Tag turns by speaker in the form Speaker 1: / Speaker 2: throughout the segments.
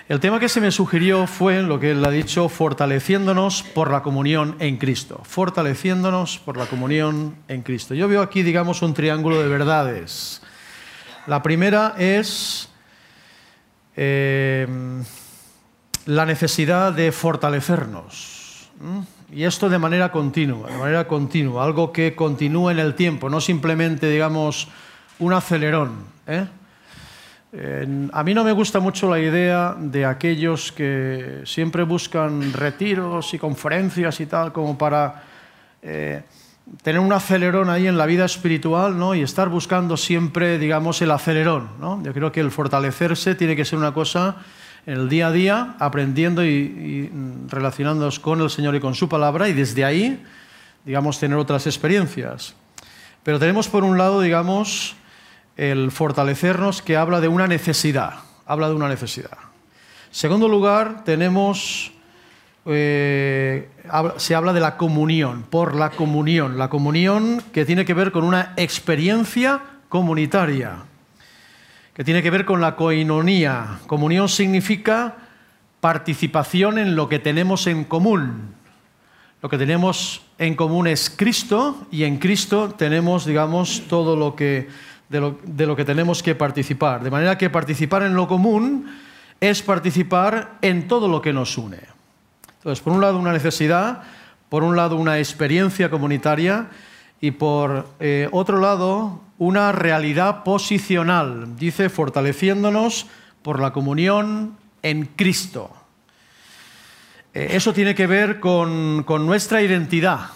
Speaker 1: El tema que se me sugirió fue lo que él ha dicho, fortaleciéndonos por la comunión en Cristo. Fortaleciéndonos por la comunión en Cristo. Yo veo aquí, digamos, un triángulo de verdades. La primera es la necesidad de fortalecernos. Y esto de manera continua, algo que continúa en el tiempo, no simplemente, digamos, un acelerón, A mí no me gusta mucho la idea de aquellos que siempre buscan retiros y conferencias y tal, como para tener un acelerón ahí en la vida espiritual, ¿no? Y estar buscando siempre, digamos, el acelerón, ¿no? Yo creo que el fortalecerse tiene que ser una cosa en el día a día, aprendiendo y relacionándonos con el Señor y con su palabra, y desde ahí, digamos, tener otras experiencias. Pero tenemos por un lado, digamos, el fortalecernos, que habla de una necesidad. Segundo lugar, tenemos, se habla de la comunión, por la comunión que tiene que ver con una experiencia comunitaria, que tiene que ver con la koinonía. Comunión significa participación en lo que tenemos en común. Lo que tenemos en común es Cristo, y en Cristo tenemos, digamos, todo lo que de lo que tenemos que participar. De manera que participar en lo común es participar en todo lo que nos une. Entonces, por un lado una necesidad, por un lado una experiencia comunitaria, y por otro lado una realidad posicional. Dice, fortaleciéndonos por la comunión en Cristo. Eso tiene que ver con nuestra identidad,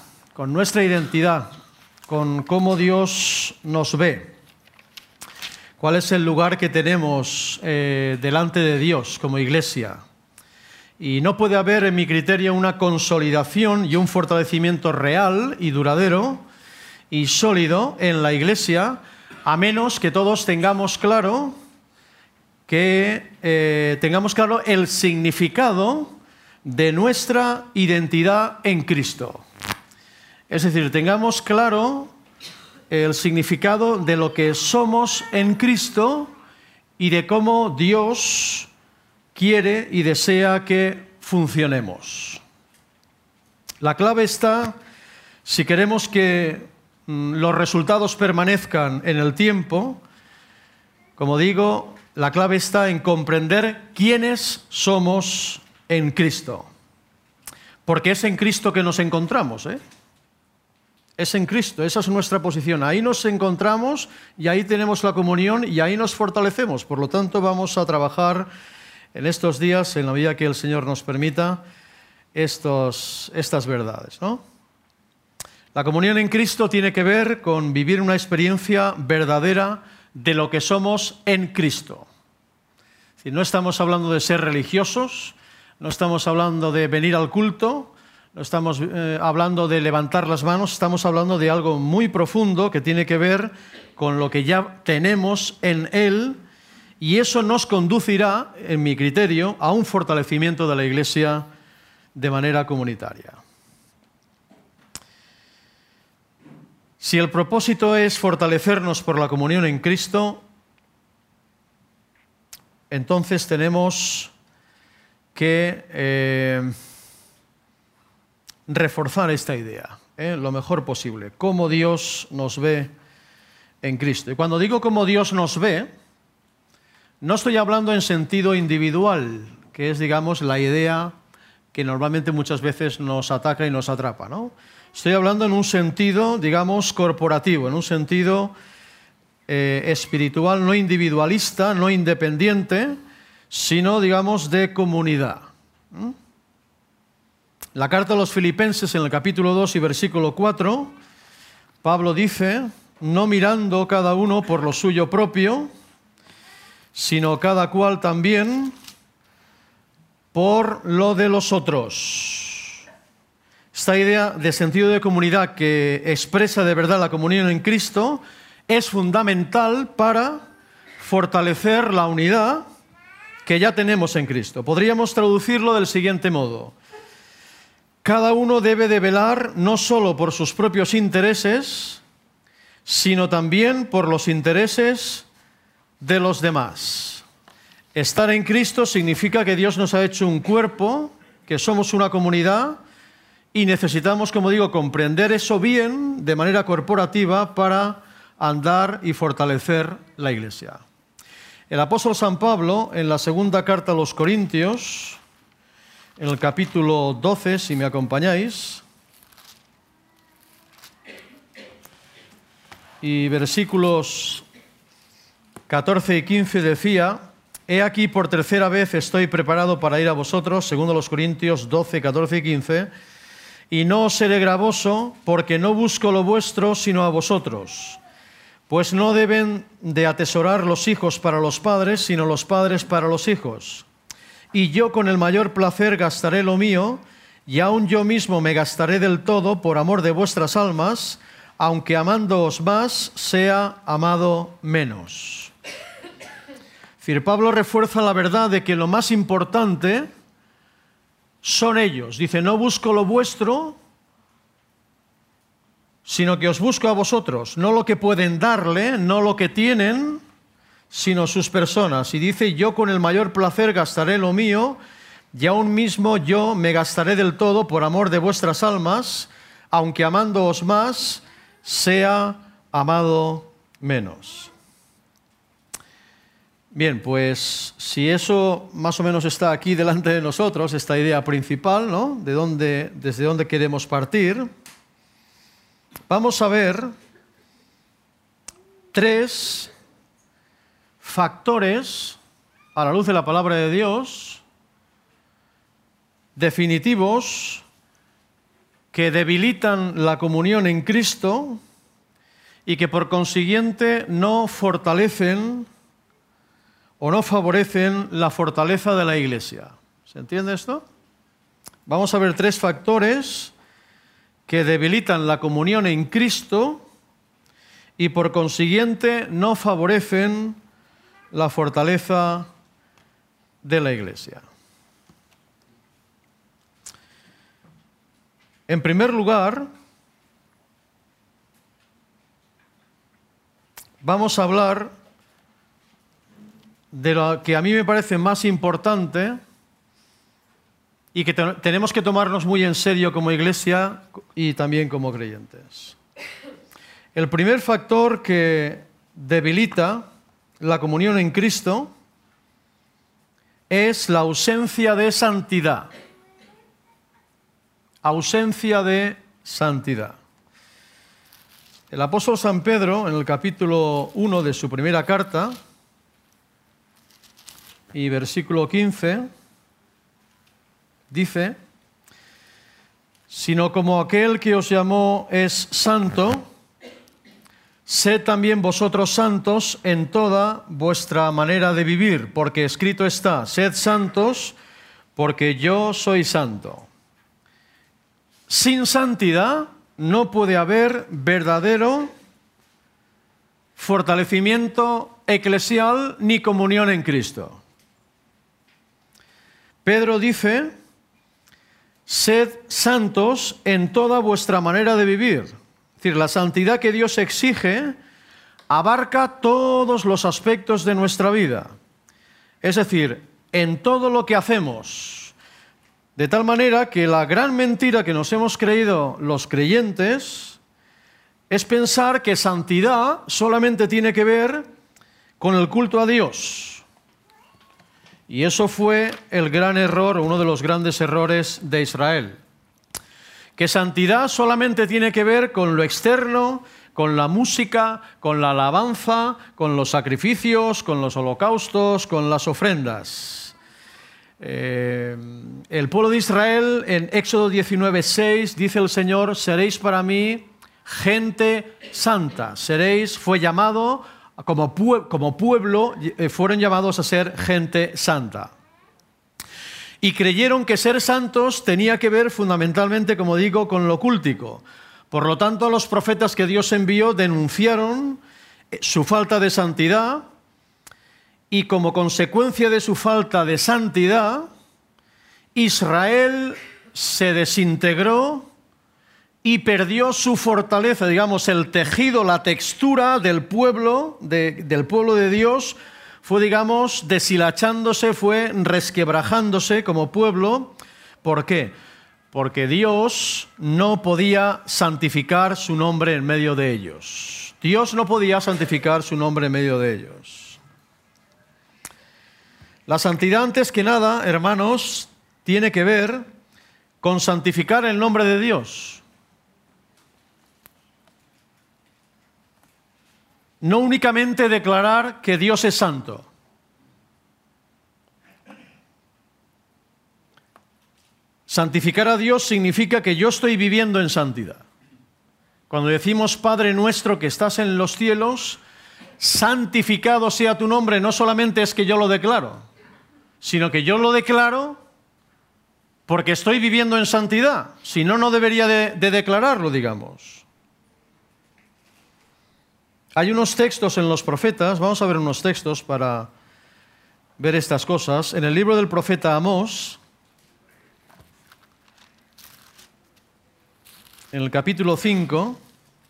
Speaker 1: con cómo Dios nos ve. ¿Cuál es el lugar que tenemos delante de Dios como iglesia? Y no puede haber, en mi criterio, una consolidación y un fortalecimiento real y duradero y sólido en la iglesia, a menos que todos tengamos claro el significado de nuestra identidad en Cristo. Es decir, tengamos claro el significado de lo que somos en Cristo y de cómo Dios quiere y desea que funcionemos. La clave está, si queremos que los resultados permanezcan en el tiempo, como digo, la clave está en comprender quiénes somos en Cristo. Porque es en Cristo que nos encontramos, Es en Cristo, esa es nuestra posición. Ahí nos encontramos y ahí tenemos la comunión y ahí nos fortalecemos. Por lo tanto, vamos a trabajar en estos días, en la medida que el Señor nos permita, estas verdades, ¿no? La comunión en Cristo tiene que ver con vivir una experiencia verdadera de lo que somos en Cristo. Es decir, no estamos hablando de ser religiosos, no estamos hablando de venir al culto, no estamos hablando de levantar las manos, estamos hablando de algo muy profundo que tiene que ver con lo que ya tenemos en Él, y eso nos conducirá, en mi criterio, a un fortalecimiento de la Iglesia de manera comunitaria. Si el propósito es fortalecernos por la comunión en Cristo, entonces tenemos que reforzar esta idea, lo mejor posible, cómo Dios nos ve en Cristo. Y cuando digo cómo Dios nos ve, no estoy hablando en sentido individual, que es, digamos, la idea que normalmente muchas veces nos ataca y nos atrapa, ¿no? Estoy hablando en un sentido, digamos, corporativo, en un sentido espiritual, no individualista, no independiente, sino, digamos, de comunidad. La carta a los Filipenses, en el capítulo 2 y versículo 4, Pablo dice, no mirando cada uno por lo suyo propio, sino cada cual también por lo de los otros. Esta idea de sentido de comunidad que expresa de verdad la comunión en Cristo es fundamental para fortalecer la unidad que ya tenemos en Cristo. Podríamos traducirlo del siguiente modo. Cada uno debe de velar no solo por sus propios intereses, sino también por los intereses de los demás. Estar en Cristo significa que Dios nos ha hecho un cuerpo, que somos una comunidad y necesitamos, como digo, comprender eso bien de manera corporativa para andar y fortalecer la Iglesia. El apóstol San Pablo, en la segunda carta a los Corintios, en el capítulo 12, si me acompañáis, y versículos 14 y 15 decía: «He aquí por tercera vez estoy preparado para ir a vosotros», segundo los Corintios 12, 14 y 15, «y no os seré gravoso, porque no busco lo vuestro, sino a vosotros. Pues no deben de atesorar los hijos para los padres, sino los padres para los hijos. Y yo con el mayor placer gastaré lo mío, y aun yo mismo me gastaré del todo por amor de vuestras almas, aunque amándoos más, sea amado menos». Es decir, Pablo refuerza la verdad de que lo más importante son ellos. Dice, no busco lo vuestro, sino que os busco a vosotros, no lo que pueden darle, no lo que tienen, sino sus personas. Y dice, yo con el mayor placer gastaré lo mío, y aún mismo yo me gastaré del todo por amor de vuestras almas, aunque amándoos más, sea amado menos. Bien, pues si eso más o menos está aquí delante de nosotros, esta idea principal, ¿no? Desde dónde queremos partir, vamos a ver 3 factores, a la luz de la palabra de Dios, definitivos, que debilitan la comunión en Cristo y que por consiguiente no fortalecen o no favorecen la fortaleza de la Iglesia. ¿Se entiende esto? Vamos a ver 3 factores que debilitan la comunión en Cristo y por consiguiente no favorecen la fortaleza de la Iglesia. En primer lugar, vamos a hablar de lo que a mí me parece más importante y que tenemos que tomarnos muy en serio como Iglesia y también como creyentes. El primer factor que debilita la comunión en Cristo es la ausencia de santidad. Ausencia de santidad. El apóstol San Pedro, en el capítulo 1 de su primera carta, y versículo 15, dice, «Sino como aquel que os llamó es santo, sed también vosotros santos en toda vuestra manera de vivir, porque escrito está, sed santos, porque yo soy santo». Sin santidad no puede haber verdadero fortalecimiento eclesial ni comunión en Cristo. Pedro dice, sed santos en toda vuestra manera de vivir. Es decir, la santidad que Dios exige abarca todos los aspectos de nuestra vida. Es decir, en todo lo que hacemos. De tal manera que la gran mentira que nos hemos creído los creyentes es pensar que santidad solamente tiene que ver con el culto a Dios. Y eso fue el gran error, uno de los grandes errores de Israel. Que santidad solamente tiene que ver con lo externo, con la música, con la alabanza, con los sacrificios, con los holocaustos, con las ofrendas. El pueblo de Israel, en Éxodo 19:6, dice el Señor, seréis para mí gente santa. Fue llamado como pueblo, fueron llamados a ser gente santa. Y creyeron que ser santos tenía que ver fundamentalmente, como digo, con lo cultico. Por lo tanto, los profetas que Dios envió denunciaron su falta de santidad y como consecuencia de su falta de santidad, Israel se desintegró y perdió su fortaleza, digamos, el tejido, la textura del pueblo de Dios fue, digamos, deshilachándose, fue resquebrajándose como pueblo. ¿Por qué? Porque Dios no podía santificar su nombre en medio de ellos. Dios no podía santificar su nombre en medio de ellos. La santidad, antes que nada, hermanos, tiene que ver con santificar el nombre de Dios. No únicamente declarar que Dios es santo. Santificar a Dios significa que yo estoy viviendo en santidad. Cuando decimos Padre nuestro que estás en los cielos, santificado sea tu nombre, no solamente es que yo lo declaro, sino que yo lo declaro porque estoy viviendo en santidad. Si no, no debería de declararlo, digamos. Hay unos textos en los profetas, vamos a ver unos textos para ver estas cosas. En el libro del profeta Amós, en el capítulo 5,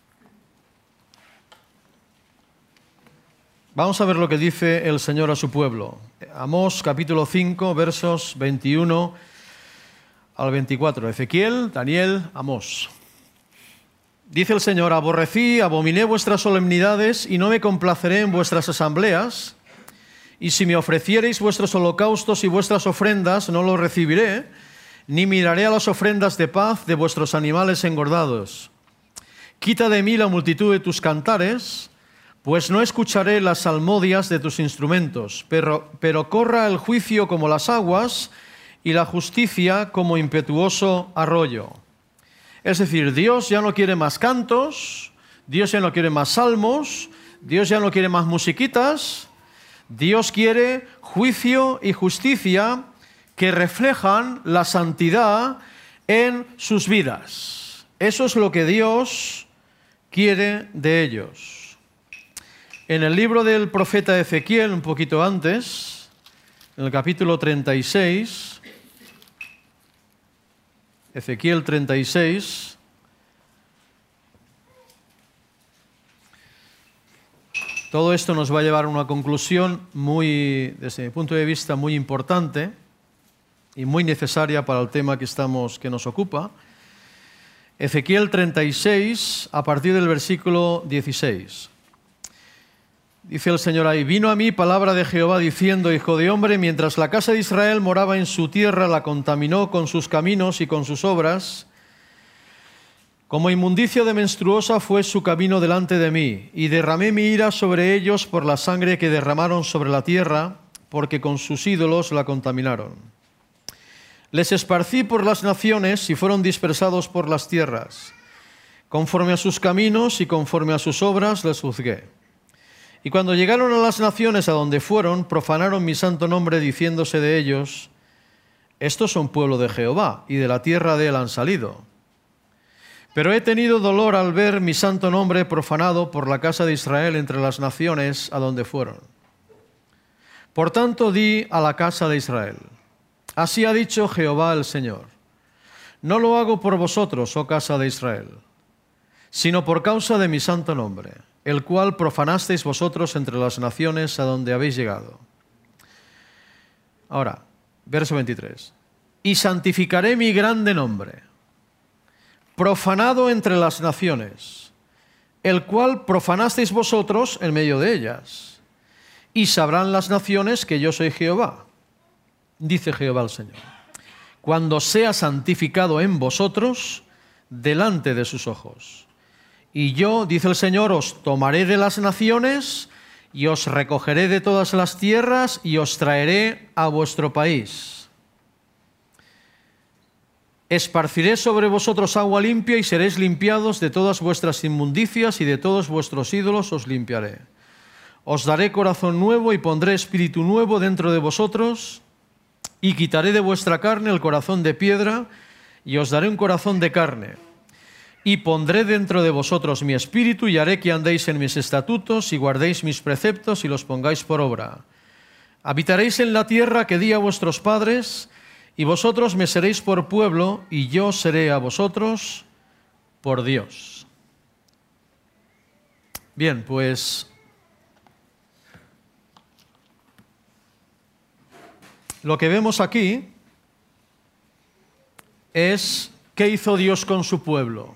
Speaker 1: vamos a ver lo que dice el Señor a su pueblo. Amós, capítulo 5, versos 21 al 24. Ezequiel, Daniel, Amós. Dice el Señor: aborrecí, abominé vuestras solemnidades y no me complaceré en vuestras asambleas. Y si me ofreciereis vuestros holocaustos y vuestras ofrendas, no los recibiré, ni miraré a las ofrendas de paz de vuestros animales engordados. Quita de mí la multitud de tus cantares, pues no escucharé las salmodias de tus instrumentos, pero corra el juicio como las aguas y la justicia como impetuoso arroyo. Es decir, Dios ya no quiere más cantos, Dios ya no quiere más salmos, Dios ya no quiere más musiquitas, Dios quiere juicio y justicia que reflejan la santidad en sus vidas. Eso es lo que Dios quiere de ellos. En el libro del profeta Ezequiel, un poquito antes, en el capítulo 36, Ezequiel 36, todo esto nos va a llevar a una conclusión desde mi punto de vista, muy importante y muy necesaria para el tema que nos ocupa. Ezequiel 36, a partir del versículo 16. Dice el Señor ahí: vino a mí palabra de Jehová diciendo: hijo de hombre, mientras la casa de Israel moraba en su tierra, la contaminó con sus caminos y con sus obras. Como inmundicia de menstruosa fue su camino delante de mí, y derramé mi ira sobre ellos por la sangre que derramaron sobre la tierra, porque con sus ídolos la contaminaron. Les esparcí por las naciones y fueron dispersados por las tierras. Conforme a sus caminos y conforme a sus obras les juzgué. Y cuando llegaron a las naciones a donde fueron, profanaron mi santo nombre, diciéndose de ellos: estos son pueblo de Jehová, y de la tierra de él han salido. Pero he tenido dolor al ver mi santo nombre profanado por la casa de Israel entre las naciones a donde fueron. Por tanto di a la casa de Israel: así ha dicho Jehová el Señor: no lo hago por vosotros, oh casa de Israel, sino por causa de mi santo nombre, el cual profanasteis vosotros entre las naciones a donde habéis llegado. Ahora, verso 23. Y santificaré mi grande nombre, profanado entre las naciones, el cual profanasteis vosotros en medio de ellas. Y sabrán las naciones que yo soy Jehová, dice Jehová el Señor, cuando sea santificado en vosotros delante de sus ojos. Y yo, dice el Señor, os tomaré de las naciones y os recogeré de todas las tierras y os traeré a vuestro país. Esparciré sobre vosotros agua limpia y seréis limpiados de todas vuestras inmundicias y de todos vuestros ídolos os limpiaré. Os daré corazón nuevo y pondré espíritu nuevo dentro de vosotros y quitaré de vuestra carne el corazón de piedra y os daré un corazón de carne. Y pondré dentro de vosotros mi espíritu y haré que andéis en mis estatutos y guardéis mis preceptos y los pongáis por obra. Habitaréis en la tierra que di a vuestros padres y vosotros me seréis por pueblo y yo seré a vosotros por Dios. Bien, pues lo que vemos aquí es qué hizo Dios con su pueblo.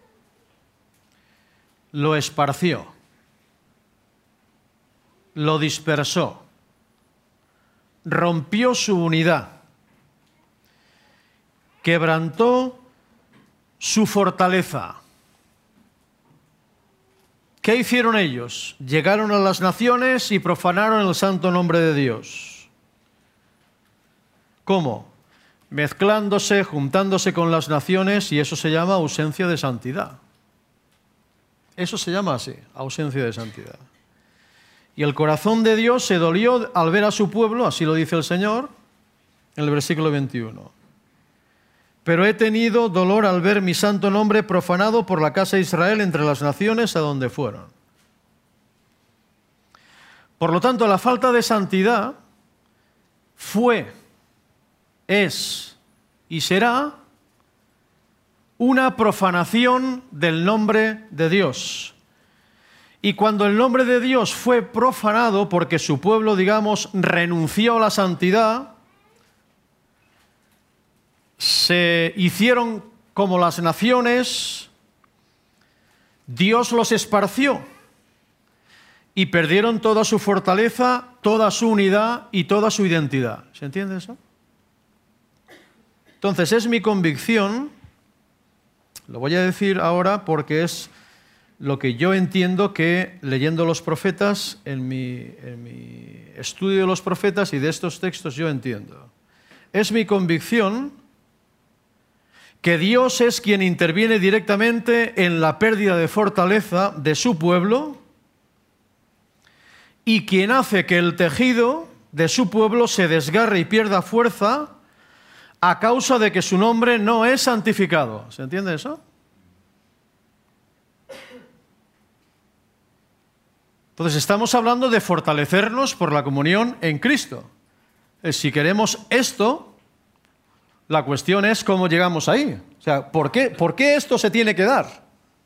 Speaker 1: Lo esparció, lo dispersó, rompió su unidad, quebrantó su fortaleza. ¿Qué hicieron ellos? Llegaron a las naciones y profanaron el santo nombre de Dios. ¿Cómo? Mezclándose, juntándose con las naciones, y eso se llama ausencia de santidad. Eso se llama así, ausencia de santidad. Y el corazón de Dios se dolió al ver a su pueblo, así lo dice el Señor, en el versículo 21. Pero he tenido dolor al ver mi santo nombre profanado por la casa de Israel entre las naciones a donde fueron. Por lo tanto, la falta de santidad fue, es y será una profanación del nombre de Dios. Y cuando el nombre de Dios fue profanado porque su pueblo, digamos, renunció a la santidad, se hicieron como las naciones, Dios los esparció y perdieron toda su fortaleza, toda su unidad y toda su identidad. ¿Se entiende eso? Entonces es mi convicción, lo voy a decir ahora porque es lo que yo entiendo que leyendo los profetas, en mi estudio de los profetas y de estos textos yo entiendo. Es mi convicción que Dios es quien interviene directamente en la pérdida de fortaleza de su pueblo y quien hace que el tejido de su pueblo se desgarre y pierda fuerza a causa de que su nombre no es santificado. ¿Se entiende eso? Entonces estamos hablando de fortalecernos por la comunión en Cristo. Si queremos esto, la cuestión es cómo llegamos ahí. O sea, ¿por qué esto se tiene que dar?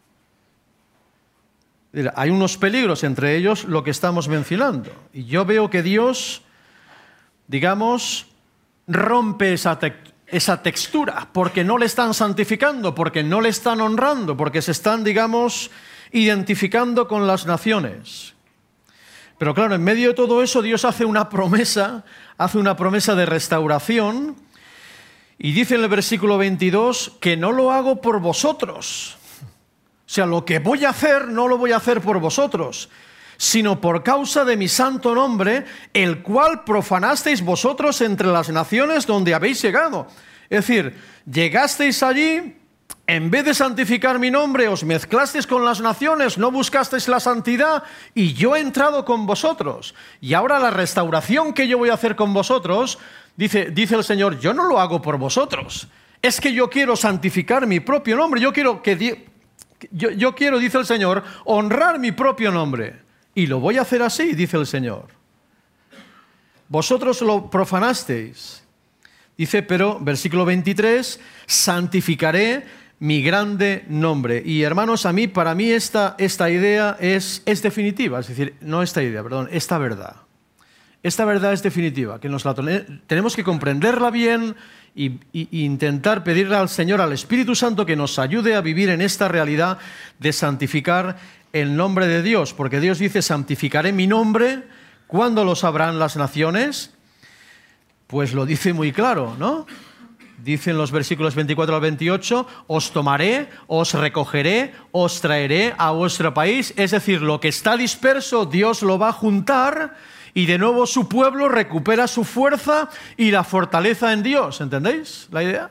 Speaker 1: Mira, hay unos peligros, entre ellos lo que estamos mencionando. Y yo veo que Dios, digamos, rompe esa textura porque no le están santificando, porque no le están honrando, porque se están, digamos, identificando con las naciones. Pero claro, en medio de todo eso Dios hace una promesa de restauración y dice en el versículo 22 que no lo hago por vosotros. O sea, lo que voy a hacer no lo voy a hacer por vosotros, sino por causa de mi santo nombre, el cual profanasteis vosotros entre las naciones donde habéis llegado. Es decir, llegasteis allí, en vez de santificar mi nombre, os mezclasteis con las naciones, no buscasteis la santidad, y yo he entrado con vosotros. Y ahora la restauración que yo voy a hacer con vosotros, dice el Señor, yo no lo hago por vosotros. Es que yo quiero santificar mi propio nombre. Yo quiero, dice el Señor, honrar mi propio nombre. Y lo voy a hacer así, dice el Señor. Vosotros lo profanasteis. Dice, pero, versículo 23, santificaré mi grande nombre. Y hermanos, para mí esta idea es definitiva. Es decir, no esta idea, perdón, esta verdad. Esta verdad es definitiva, que tenemos que comprenderla bien e intentar pedirle al Señor, al Espíritu Santo, que nos ayude a vivir en esta realidad de santificar el nombre de Dios, porque Dios dice, santificaré mi nombre. ¿Cuándo lo sabrán las naciones? Pues lo dice muy claro, ¿no? Dice en los versículos 24 al 28, os tomaré, os recogeré, os traeré a vuestro país. Es decir, lo que está disperso, Dios lo va a juntar y de nuevo su pueblo recupera su fuerza y la fortaleza en Dios. ¿Entendéis la idea?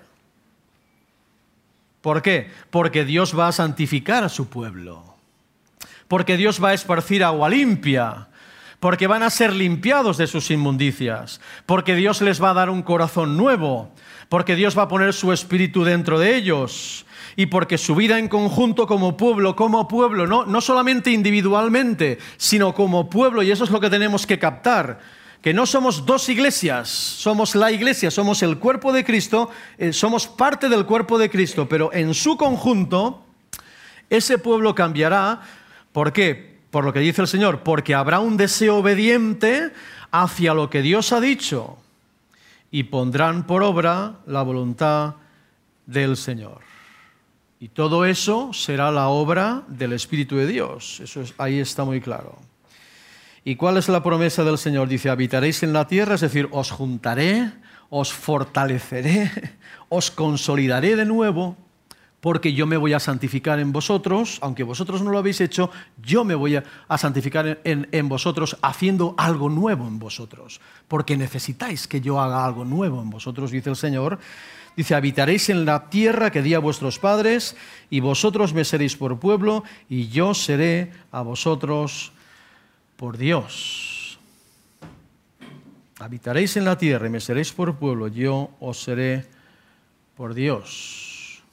Speaker 1: ¿Por qué? Porque Dios va a santificar a su pueblo. Porque Dios va a esparcir agua limpia. Porque van a ser limpiados de sus inmundicias. Porque Dios les va a dar un corazón nuevo. Porque Dios va a poner su espíritu dentro de ellos. Y porque su vida en conjunto como pueblo, no solamente individualmente, sino como pueblo, y eso es lo que tenemos que captar, que no somos dos iglesias, somos la iglesia, somos el cuerpo de Cristo, somos parte del cuerpo de Cristo, pero en su conjunto, ese pueblo cambiará. ¿Por qué? Por lo que dice el Señor, porque habrá un deseo obediente hacia lo que Dios ha dicho. y pondrán por obra la voluntad del Señor. Y todo eso será la obra del Espíritu de Dios. Ahí está muy claro. ¿Y cuál es la promesa del Señor? Dice, habitaréis en la tierra, es decir, os juntaré, os fortaleceré, os consolidaré de nuevo, porque yo me voy a santificar en vosotros, aunque vosotros no lo habéis hecho, yo me voy a santificar en vosotros, haciendo algo nuevo en vosotros, porque necesitáis que yo haga algo nuevo en vosotros, dice el Señor. Dice, habitaréis en la tierra que di a vuestros padres, y vosotros me seréis por pueblo, y yo seré a vosotros por Dios. Habitaréis en la tierra y me seréis por pueblo, yo os seré por Dios.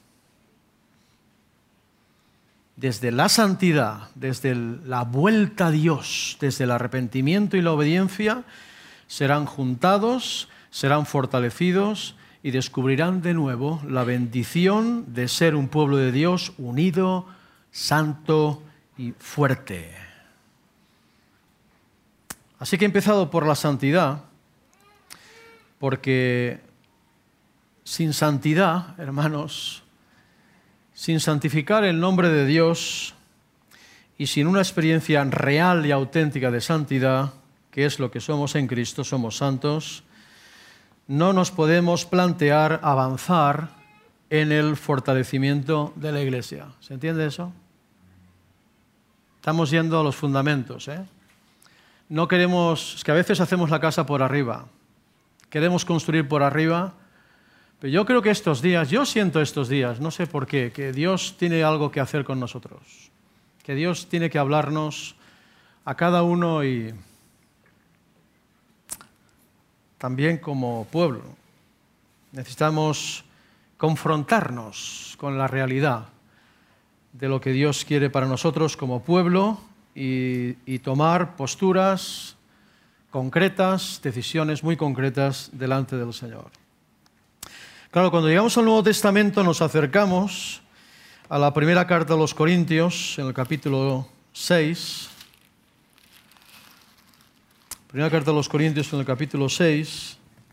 Speaker 1: Desde la santidad, desde la vuelta a Dios, desde el arrepentimiento y la obediencia, serán juntados, serán fortalecidos y descubrirán de nuevo la bendición de ser un pueblo de Dios unido, santo y fuerte. Así que he empezado por la santidad, porque sin santidad, hermanos, sin santificar el nombre de Dios y sin una experiencia real y auténtica de santidad, que es lo que somos en Cristo, somos santos, no nos podemos plantear avanzar en el fortalecimiento de la Iglesia. ¿Se entiende eso? Estamos yendo a los fundamentos, ¿eh? No queremos, es que a veces hacemos la casa por arriba, queremos construir por arriba, pero yo creo que estos días, yo siento estos días, no sé por qué, que Dios tiene algo que hacer con nosotros, que Dios tiene que hablarnos a cada uno y también como pueblo. Necesitamos confrontarnos con la realidad de lo que Dios quiere para nosotros como pueblo y tomar posturas concretas, decisiones muy concretas delante del Señor. Claro, cuando llegamos al Nuevo Testamento nos acercamos a la primera carta a los Corintios, en el capítulo 6. Primera carta a los Corintios, en el capítulo 6.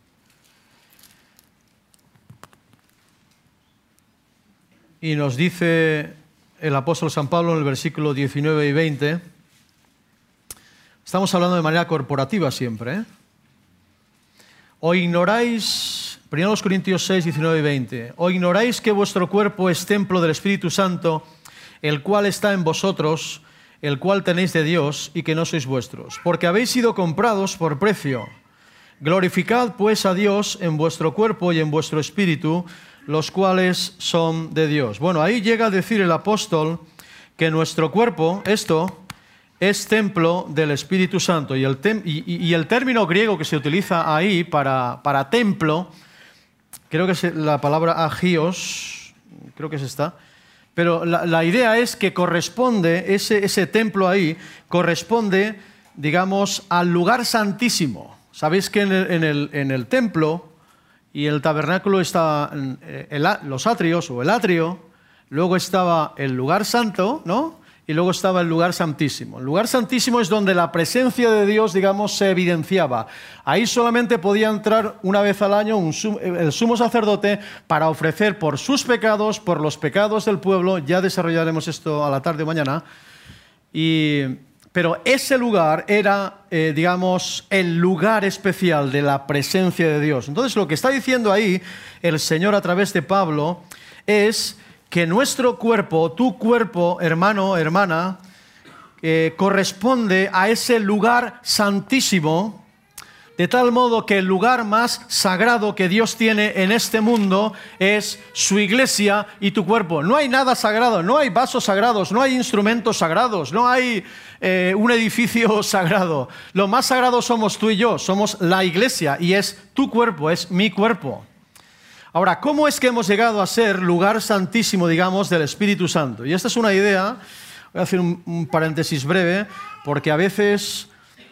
Speaker 1: Y nos dice el apóstol San Pablo en el versículo 19 y 20. Estamos hablando de manera corporativa siempre, ¿eh? O ignoráis, 1 Corintios 6, 19 y 20, o ignoráis que vuestro cuerpo es templo del Espíritu Santo, el cual está en vosotros, el cual tenéis de Dios, y que no sois vuestros, porque habéis sido comprados por precio. Glorificad pues a Dios en vuestro cuerpo y en vuestro espíritu, los cuales son de Dios. Bueno, ahí llega a decir el apóstol que nuestro cuerpo, esto, es templo del Espíritu Santo. Y el término griego que se utiliza ahí para templo, creo que es la palabra agios, creo que es esta, pero la idea es que corresponde, ese templo ahí, corresponde, digamos, al lugar santísimo. Sabéis que en el templo y el tabernáculo estaban los atrios o el atrio, luego estaba el lugar santo, ¿no? Y luego estaba el lugar santísimo. El lugar santísimo es donde la presencia de Dios, digamos, se evidenciaba. Ahí solamente podía entrar una vez al año el sumo sacerdote para ofrecer por sus pecados, por los pecados del pueblo. Ya desarrollaremos esto a la tarde o mañana. Pero ese lugar era, digamos, el lugar especial de la presencia de Dios. Entonces, lo que está diciendo ahí el Señor a través de Pablo es que nuestro cuerpo, tu cuerpo, hermano, hermana, corresponde a ese lugar santísimo, de tal modo que el lugar más sagrado que Dios tiene en este mundo es su iglesia y tu cuerpo. No hay nada sagrado, no hay vasos sagrados, no hay instrumentos sagrados, no hay un edificio sagrado. Lo más sagrado somos tú y yo, somos la iglesia y es tu cuerpo, es mi cuerpo. Ahora, ¿cómo es que hemos llegado a ser lugar santísimo, digamos, del Espíritu Santo? Y esta es una idea, voy a hacer un paréntesis breve, porque a veces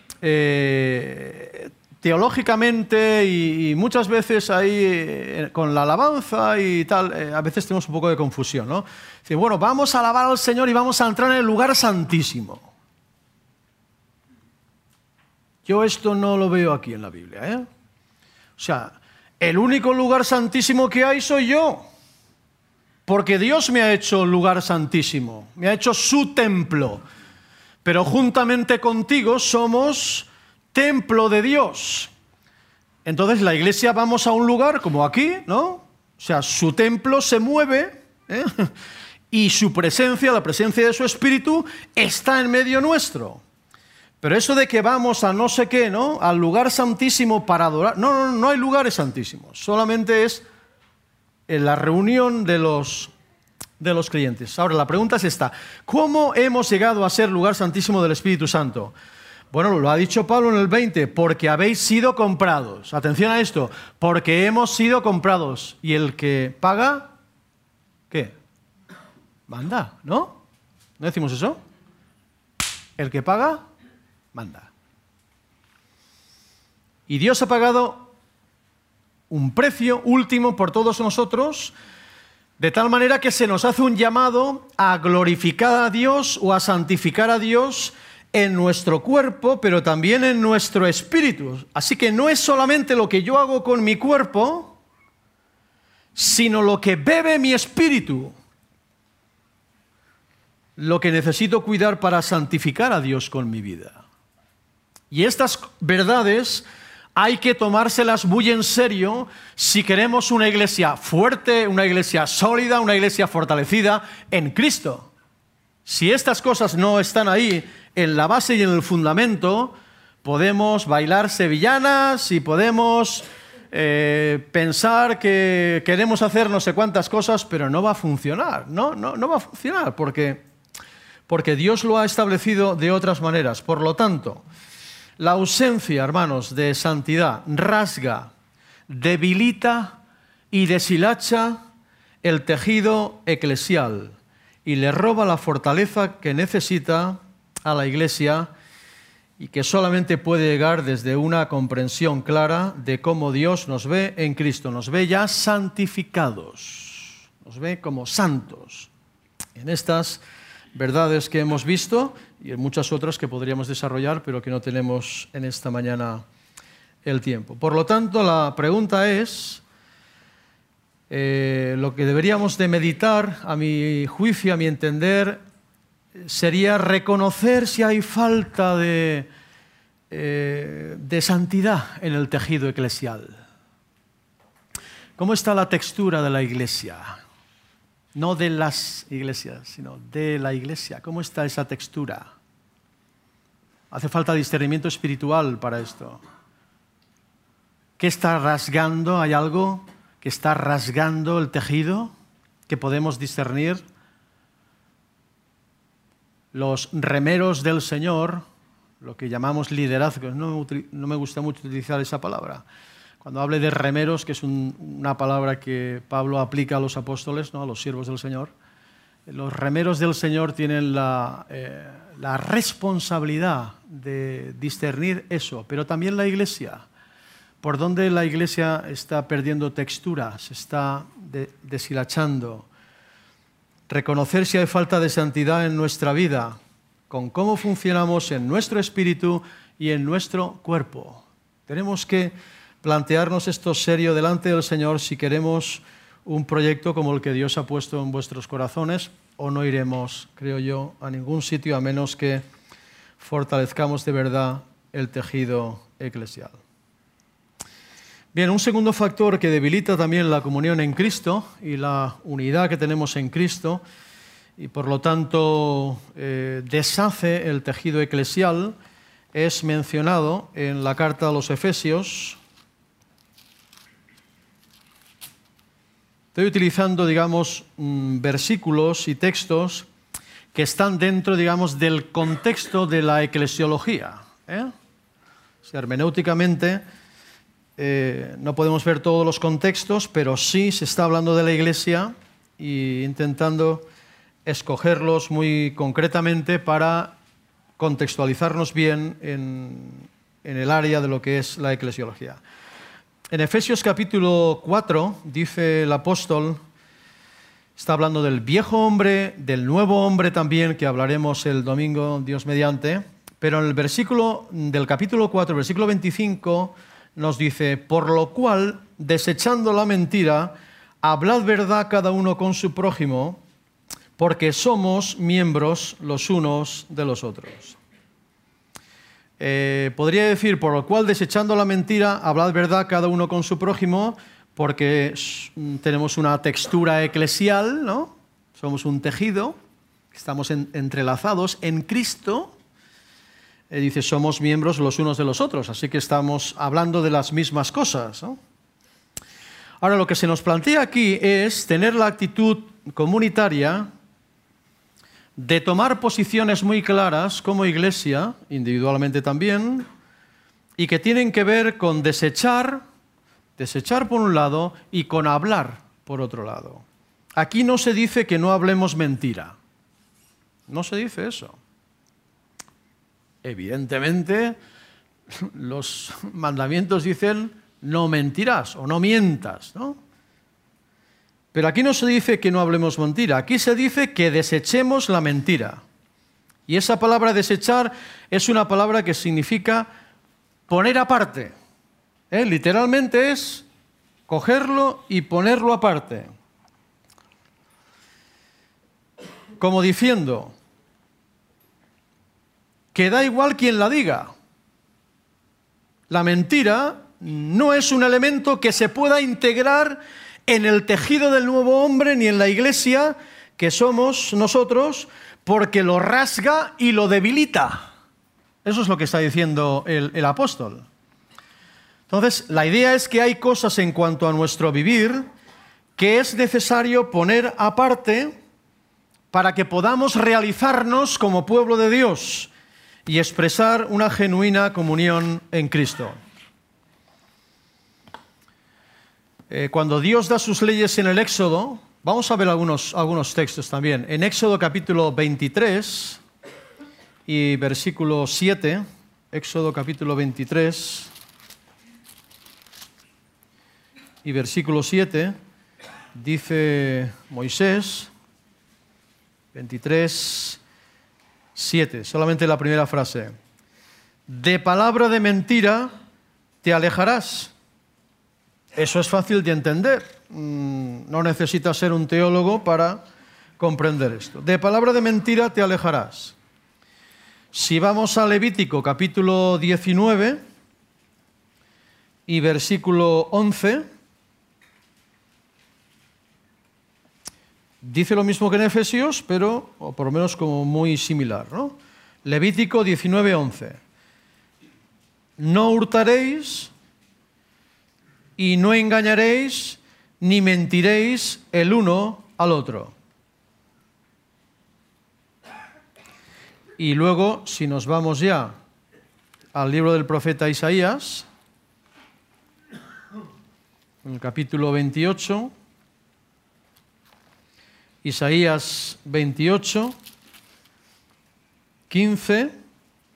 Speaker 1: teológicamente y muchas veces ahí con la alabanza y tal, a veces tenemos un poco de confusión, ¿no? Dice, bueno, vamos a alabar al Señor y vamos a entrar en el lugar santísimo. Yo esto no lo veo aquí en la Biblia, ¿eh? O sea, el único lugar santísimo que hay soy yo. Porque Dios me ha hecho lugar santísimo, me ha hecho su templo. Pero juntamente contigo somos templo de Dios. Entonces la iglesia vamos a un lugar como aquí, ¿no? O sea, su templo se mueve, ¿eh? Y su presencia, la presencia de su espíritu, está en medio nuestro. Pero eso de que vamos a no sé qué, ¿no? Al lugar santísimo para adorar. No hay lugares santísimos. Solamente es en la reunión de los creyentes. Ahora, la pregunta es esta. ¿Cómo hemos llegado a ser lugar santísimo del Espíritu Santo? Bueno, lo ha dicho Pablo en el 20, porque habéis sido comprados. Atención a esto, porque hemos sido comprados. Y el que paga, ¿qué? Manda, ¿no? ¿No decimos eso? El que paga, manda. Y Dios ha pagado un precio último por todos nosotros, de tal manera que se nos hace un llamado a glorificar a Dios o a santificar a Dios en nuestro cuerpo, pero también en nuestro espíritu. Así que no es solamente lo que yo hago con mi cuerpo, sino lo que bebe mi espíritu, lo que necesito cuidar para santificar a Dios con mi vida. Y estas verdades hay que tomárselas muy en serio si queremos una iglesia fuerte, una iglesia sólida, una iglesia fortalecida en Cristo. Si estas cosas no están ahí en la base y en el fundamento, podemos bailar sevillanas y podemos pensar que queremos hacer no sé cuántas cosas, pero no va a funcionar. No va a funcionar porque Dios lo ha establecido de otras maneras. Por lo tanto, la ausencia, hermanos, de santidad rasga, debilita y deshilacha el tejido eclesial y le roba la fortaleza que necesita a la iglesia y que solamente puede llegar desde una comprensión clara de cómo Dios nos ve en Cristo. Nos ve ya santificados, nos ve como santos en estas verdades que hemos visto y en muchas otras que podríamos desarrollar, pero que no tenemos en esta mañana el tiempo. Por lo tanto, la pregunta es, lo que deberíamos de meditar, a mi juicio, a mi entender, sería reconocer si hay falta de santidad en el tejido eclesial. ¿Cómo está la textura de la iglesia? No de las iglesias, sino de la iglesia. ¿Cómo está esa textura? Hace falta discernimiento espiritual para esto. ¿Qué está rasgando? ¿Hay algo que está rasgando el tejido que podemos discernir? Los remeros del Señor, lo que llamamos liderazgo, no me gusta mucho utilizar esa palabra. Cuando hable de remeros, que es una palabra que Pablo aplica a los apóstoles, ¿no? A los siervos del Señor, los remeros del Señor tienen la responsabilidad de discernir eso, pero también la iglesia. Por donde la iglesia está perdiendo textura, se está deshilachando. Reconocer si hay falta de santidad en nuestra vida, con cómo funcionamos en nuestro espíritu y en nuestro cuerpo. Tenemos que plantearnos esto serio delante del Señor si queremos un proyecto como el que Dios ha puesto en vuestros corazones, o no iremos, creo yo, a ningún sitio a menos que fortalezcamos de verdad el tejido eclesial. Bien, un segundo factor que debilita también la comunión en Cristo y la unidad que tenemos en Cristo, y por lo tanto deshace el tejido eclesial, es mencionado en la carta a los Efesios. Estoy utilizando, digamos, versículos y textos que están dentro, digamos, del contexto de la eclesiología. O sea, hermenéuticamente no podemos ver todos los contextos, pero sí se está hablando de la iglesia e intentando escogerlos muy concretamente para contextualizarnos bien en el área de lo que es la eclesiología. En Efesios capítulo 4 dice el apóstol, está hablando del viejo hombre, del nuevo hombre también, que hablaremos el domingo, Dios mediante, pero en el versículo del capítulo 4, versículo 25, nos dice, por lo cual, desechando la mentira, hablad verdad cada uno con su prójimo, porque somos miembros los unos de los otros. Podría decir, por lo cual, desechando la mentira, hablad verdad cada uno con su prójimo, porque tenemos una textura eclesial, ¿no? Somos un tejido, estamos entrelazados en Cristo. Dice, somos miembros los unos de los otros, así que estamos hablando de las mismas cosas, ¿no? Ahora, lo que se nos plantea aquí es tener la actitud comunitaria de tomar posiciones muy claras como iglesia, individualmente también, y que tienen que ver con desechar por un lado y con hablar por otro lado. Aquí no se dice que no hablemos mentira. No se dice eso. Evidentemente, los mandamientos dicen no mentirás o no mientas, ¿no? Pero aquí no se dice que no hablemos mentira, aquí se dice que desechemos la mentira. Y esa palabra desechar es una palabra que significa poner aparte. Literalmente es cogerlo y ponerlo aparte. Como diciendo que da igual quien la diga. La mentira no es un elemento que se pueda integrar en el tejido del nuevo hombre ni en la iglesia que somos nosotros, porque lo rasga y lo debilita. Eso es lo que está diciendo el apóstol. Entonces, la idea es que hay cosas en cuanto a nuestro vivir que es necesario poner aparte para que podamos realizarnos como pueblo de Dios y expresar una genuina comunión en Cristo. Cuando Dios da sus leyes en el Éxodo, vamos a ver algunos textos también. En Éxodo capítulo 23 y versículo 7, Éxodo capítulo 23 y versículo 7, dice Moisés, 23, 7, solamente la primera frase. De palabra de mentira te alejarás. Eso es fácil de entender. No necesitas ser un teólogo para comprender esto. De palabra de mentira te alejarás. Si vamos a Levítico capítulo 19 y versículo 11, dice lo mismo que en Efesios, pero o por lo menos como muy similar, ¿no? Levítico 19, 11. No hurtaréis y no engañaréis ni mentiréis el uno al otro. Y luego, si nos vamos ya al libro del profeta Isaías, en el capítulo 28, Isaías 28, 15,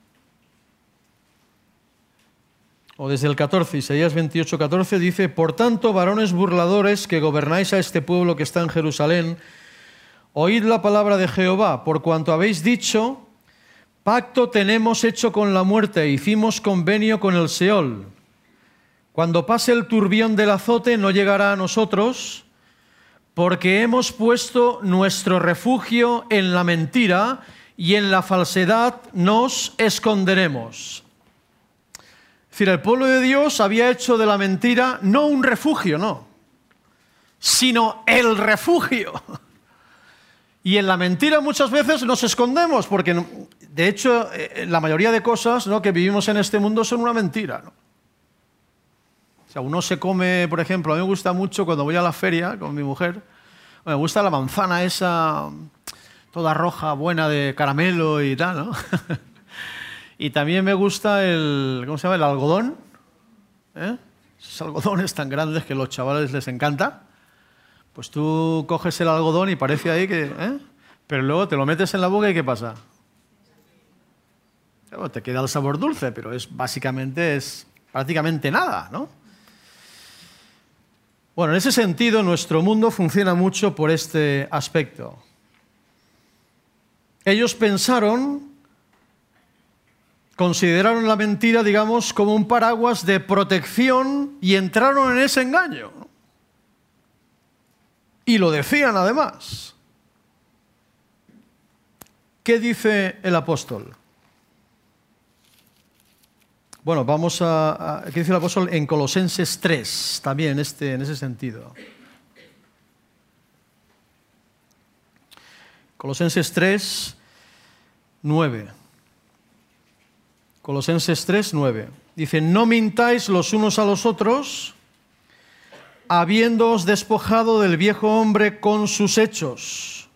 Speaker 1: o desde el 14, Isaías 28, 14, dice, por tanto, varones burladores que gobernáis a este pueblo que está en Jerusalén, oíd la palabra de Jehová, por cuanto habéis dicho, pacto tenemos hecho con la muerte, hicimos convenio con el Seol. Cuando pase el turbión del azote no llegará a nosotros, porque hemos puesto nuestro refugio en la mentira y en la falsedad nos esconderemos. Es decir, el pueblo de Dios había hecho de la mentira no un refugio, no, sino el refugio. Y en la mentira muchas veces nos escondemos, porque de hecho la mayoría de cosas, ¿no?, que vivimos en este mundo son una mentira, ¿no? O sea, uno se come, por ejemplo, a mí me gusta mucho cuando voy a la feria con mi mujer, me gusta la manzana esa toda roja, buena de caramelo y tal, ¿no? Y también me gusta el algodón, Esos algodones tan grandes que a los chavales les encanta. Pues tú coges el algodón y parece ahí que... Pero luego te lo metes en la boca y ¿qué pasa? Claro, te queda el sabor dulce, pero básicamente es prácticamente nada, ¿no? Bueno, en ese sentido nuestro mundo funciona mucho por este aspecto. Ellos pensaron consideraron la mentira, digamos, como un paraguas de protección y entraron en ese engaño. Y lo decían además. ¿Qué dice el apóstol? Bueno, vamos ¿qué dice el apóstol en Colosenses 3? También en ese sentido. Colosenses 3, 9. Colosenses 3, 9. Dice, no mintáis los unos a los otros, habiéndoos despojado del viejo hombre con sus hechos.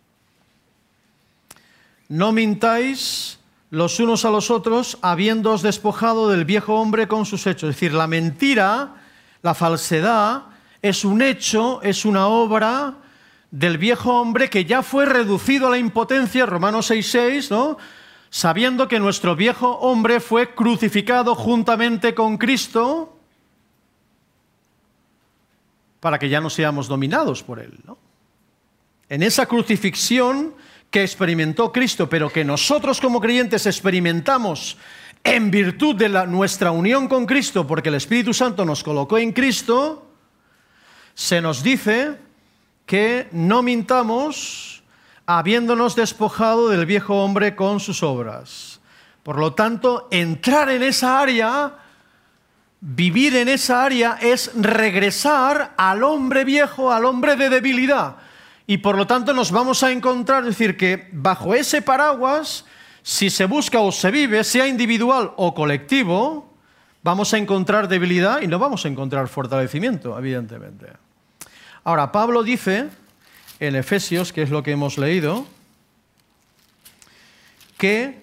Speaker 1: No mintáis los unos a los otros, habiéndoos despojado del viejo hombre con sus hechos. Es decir, la mentira, la falsedad, es un hecho, es una obra del viejo hombre que ya fue reducido a la impotencia, Romanos 6:6, ¿no? Sabiendo que nuestro viejo hombre fue crucificado juntamente con Cristo para que ya no seamos dominados por él, ¿no? En esa crucifixión que experimentó Cristo, pero que nosotros como creyentes experimentamos en virtud de nuestra unión con Cristo, porque el Espíritu Santo nos colocó en Cristo, se nos dice que no mintamos habiéndonos despojado del viejo hombre con sus obras. Por lo tanto, entrar en esa área, vivir en esa área, es regresar al hombre viejo, al hombre de debilidad. Y por lo tanto nos vamos a encontrar, es decir, que bajo ese paraguas, si se busca o se vive, sea individual o colectivo, vamos a encontrar debilidad y no vamos a encontrar fortalecimiento, evidentemente. Ahora, Pablo dice en Efesios, que es lo que hemos leído, que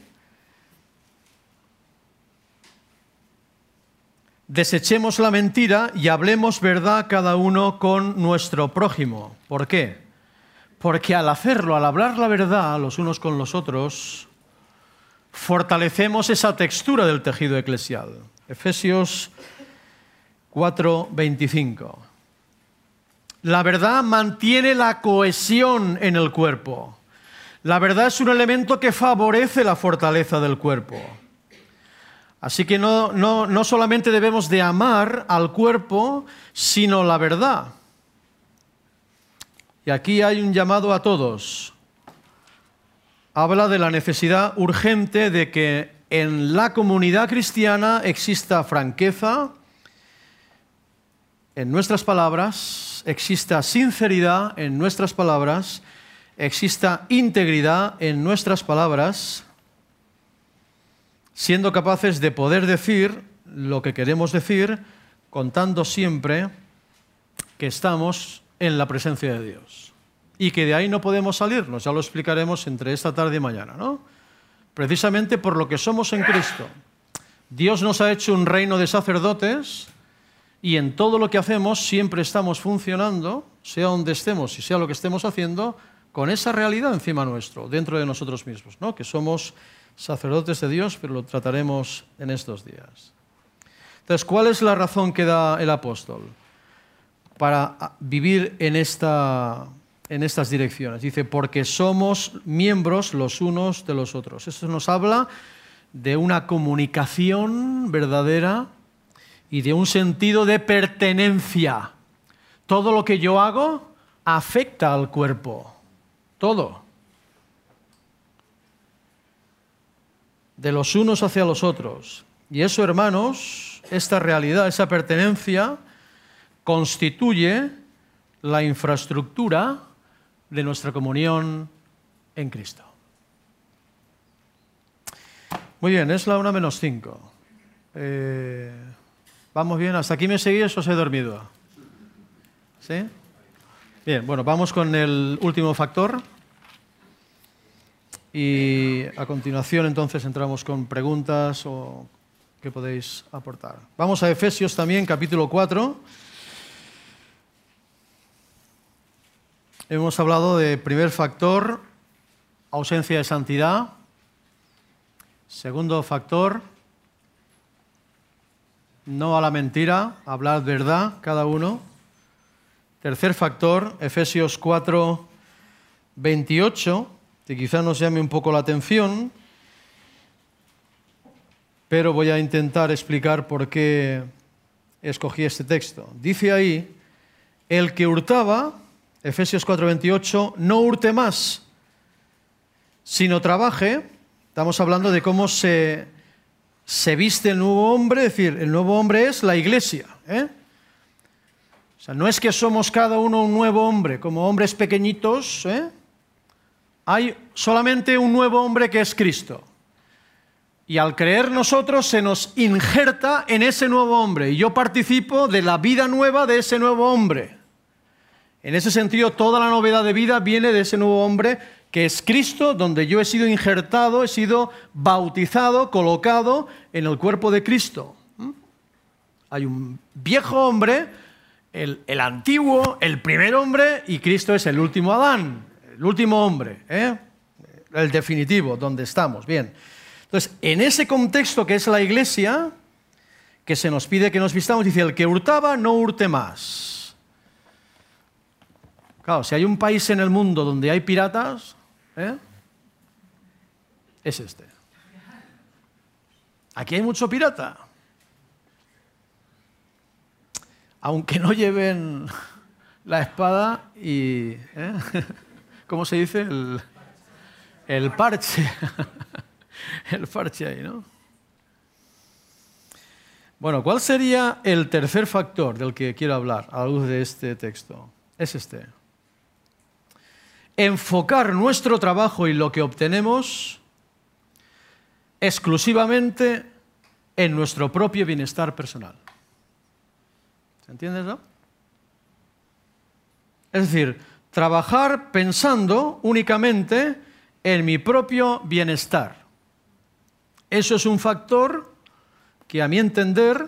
Speaker 1: desechemos la mentira y hablemos verdad cada uno con nuestro prójimo. ¿Por qué? Porque al hacerlo, al hablar la verdad los unos con los otros, fortalecemos esa textura del tejido eclesial. Efesios 4:25. La verdad mantiene la cohesión en el cuerpo. La verdad es un elemento que favorece la fortaleza del cuerpo. Así que no solamente debemos de amar al cuerpo, sino la verdad. Y aquí hay un llamado a todos. Habla de la necesidad urgente de que en la comunidad cristiana exista franqueza en nuestras palabras, exista sinceridad en nuestras palabras, exista integridad en nuestras palabras, siendo capaces de poder decir lo que queremos decir, contando siempre que estamos en la presencia de Dios. Y que de ahí no podemos salirnos, ya lo explicaremos entre esta tarde y mañana, ¿no? Precisamente por lo que somos en Cristo. Dios nos ha hecho un reino de sacerdotes y en todo lo que hacemos siempre estamos funcionando, sea donde estemos y sea lo que estemos haciendo, con esa realidad encima nuestro, dentro de nosotros mismos, ¿no? Que somos sacerdotes de Dios, pero lo trataremos en estos días. Entonces, ¿cuál es la razón que da el apóstol para vivir en estas direcciones? Dice, porque somos miembros los unos de los otros. Eso nos habla de una comunicación verdadera y de un sentido de pertenencia. Todo lo que yo hago afecta al cuerpo. Todo. De los unos hacia los otros. Y eso, hermanos, esta realidad, esa pertenencia, constituye la infraestructura de nuestra comunión en Cristo. Muy bien, es la 1:05. ¿Vamos bien? ¿Hasta aquí me seguís o os he dormido? ¿Sí? Bien, bueno, vamos con el último factor. Y a continuación entonces entramos con preguntas o que podéis aportar. Vamos a Efesios también, capítulo 4. Hemos hablado de primer factor, ausencia de santidad. Segundo factor, no a la mentira, hablar verdad cada uno. Tercer factor, Efesios 4:28, que quizá nos llame un poco la atención. pero voy a intentar explicar por qué escogí este texto. Dice ahí, el que hurtaba, Efesios 4:28, no hurte más, sino trabaje. Estamos hablando de cómo se viste el nuevo hombre, es decir, el nuevo hombre es la iglesia, ¿eh? O sea, no es que somos cada uno un nuevo hombre, como hombres pequeñitos, ¿eh? Hay solamente un nuevo hombre que es Cristo. Y al creer nosotros se nos injerta en ese nuevo hombre. Y yo participo de la vida nueva de ese nuevo hombre. En ese sentido, toda la novedad de vida viene de ese nuevo hombre que es Cristo, donde yo he sido injertado, he sido bautizado, colocado en el cuerpo de Cristo. Hay un viejo hombre, el antiguo, el primer hombre, y Cristo es el último Adán, el último hombre, ¿eh? El definitivo, donde estamos. Bien. Entonces, en ese contexto que es la iglesia, que se nos pide que nos vistamos, dice, el que hurtaba no hurte más. Claro, si hay un país en el mundo donde hay piratas, ¿eh? Es este. Aquí hay mucho pirata. Aunque no lleven la espada y... ¿eh? ¿Cómo se dice? El parche. El parche ahí, ¿no? Bueno, ¿cuál sería el tercer factor del que quiero hablar a la luz de este texto? Es este. Enfocar nuestro trabajo y lo que obtenemos exclusivamente en nuestro propio bienestar personal. ¿Se entiende eso? Es decir, trabajar pensando únicamente en mi propio bienestar. Eso es un factor que, a mi entender,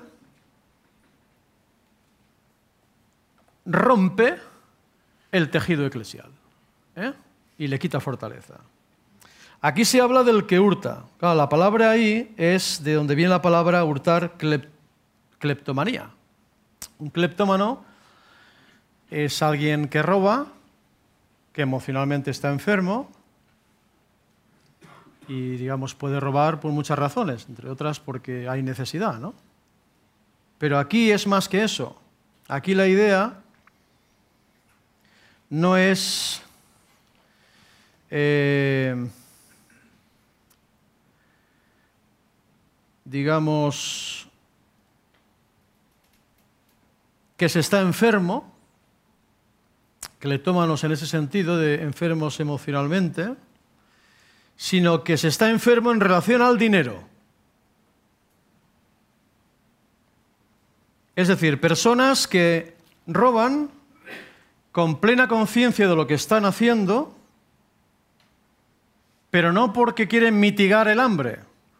Speaker 1: rompe el tejido eclesial, ¿eh? Y le quita fortaleza. Aquí se habla del que hurta. Claro, la palabra ahí es de donde viene la palabra hurtar, cleptomanía. Un cleptómano es alguien que roba, que emocionalmente está enfermo, y, digamos, puede robar por muchas razones, entre otras porque hay necesidad, ¿no? Pero aquí es más que eso. Aquí la idea no es digamos, que se está enfermo, cleptómanos en ese sentido de enfermos emocionalmente, sino que se está enfermo en relación al dinero. Es decir, personas que roban con plena conciencia de lo que están haciendo, pero no porque quieren mitigar el hambre,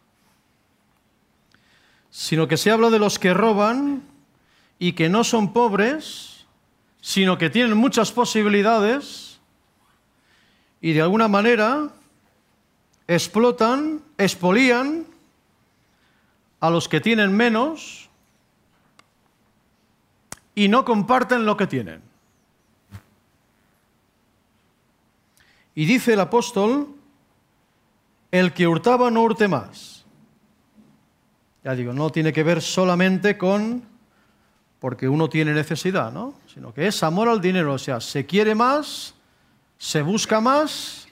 Speaker 1: sino que se habla de los que roban y que no son pobres, sino que tienen muchas posibilidades y de alguna manera explotan, expolian a los que tienen menos y no comparten lo que tienen. Y dice el apóstol, el que hurtaba no hurte más. Ya digo, no tiene que ver solamente con porque uno tiene necesidad, ¿no? Sino que es amor al dinero, o sea, se quiere más, se busca más,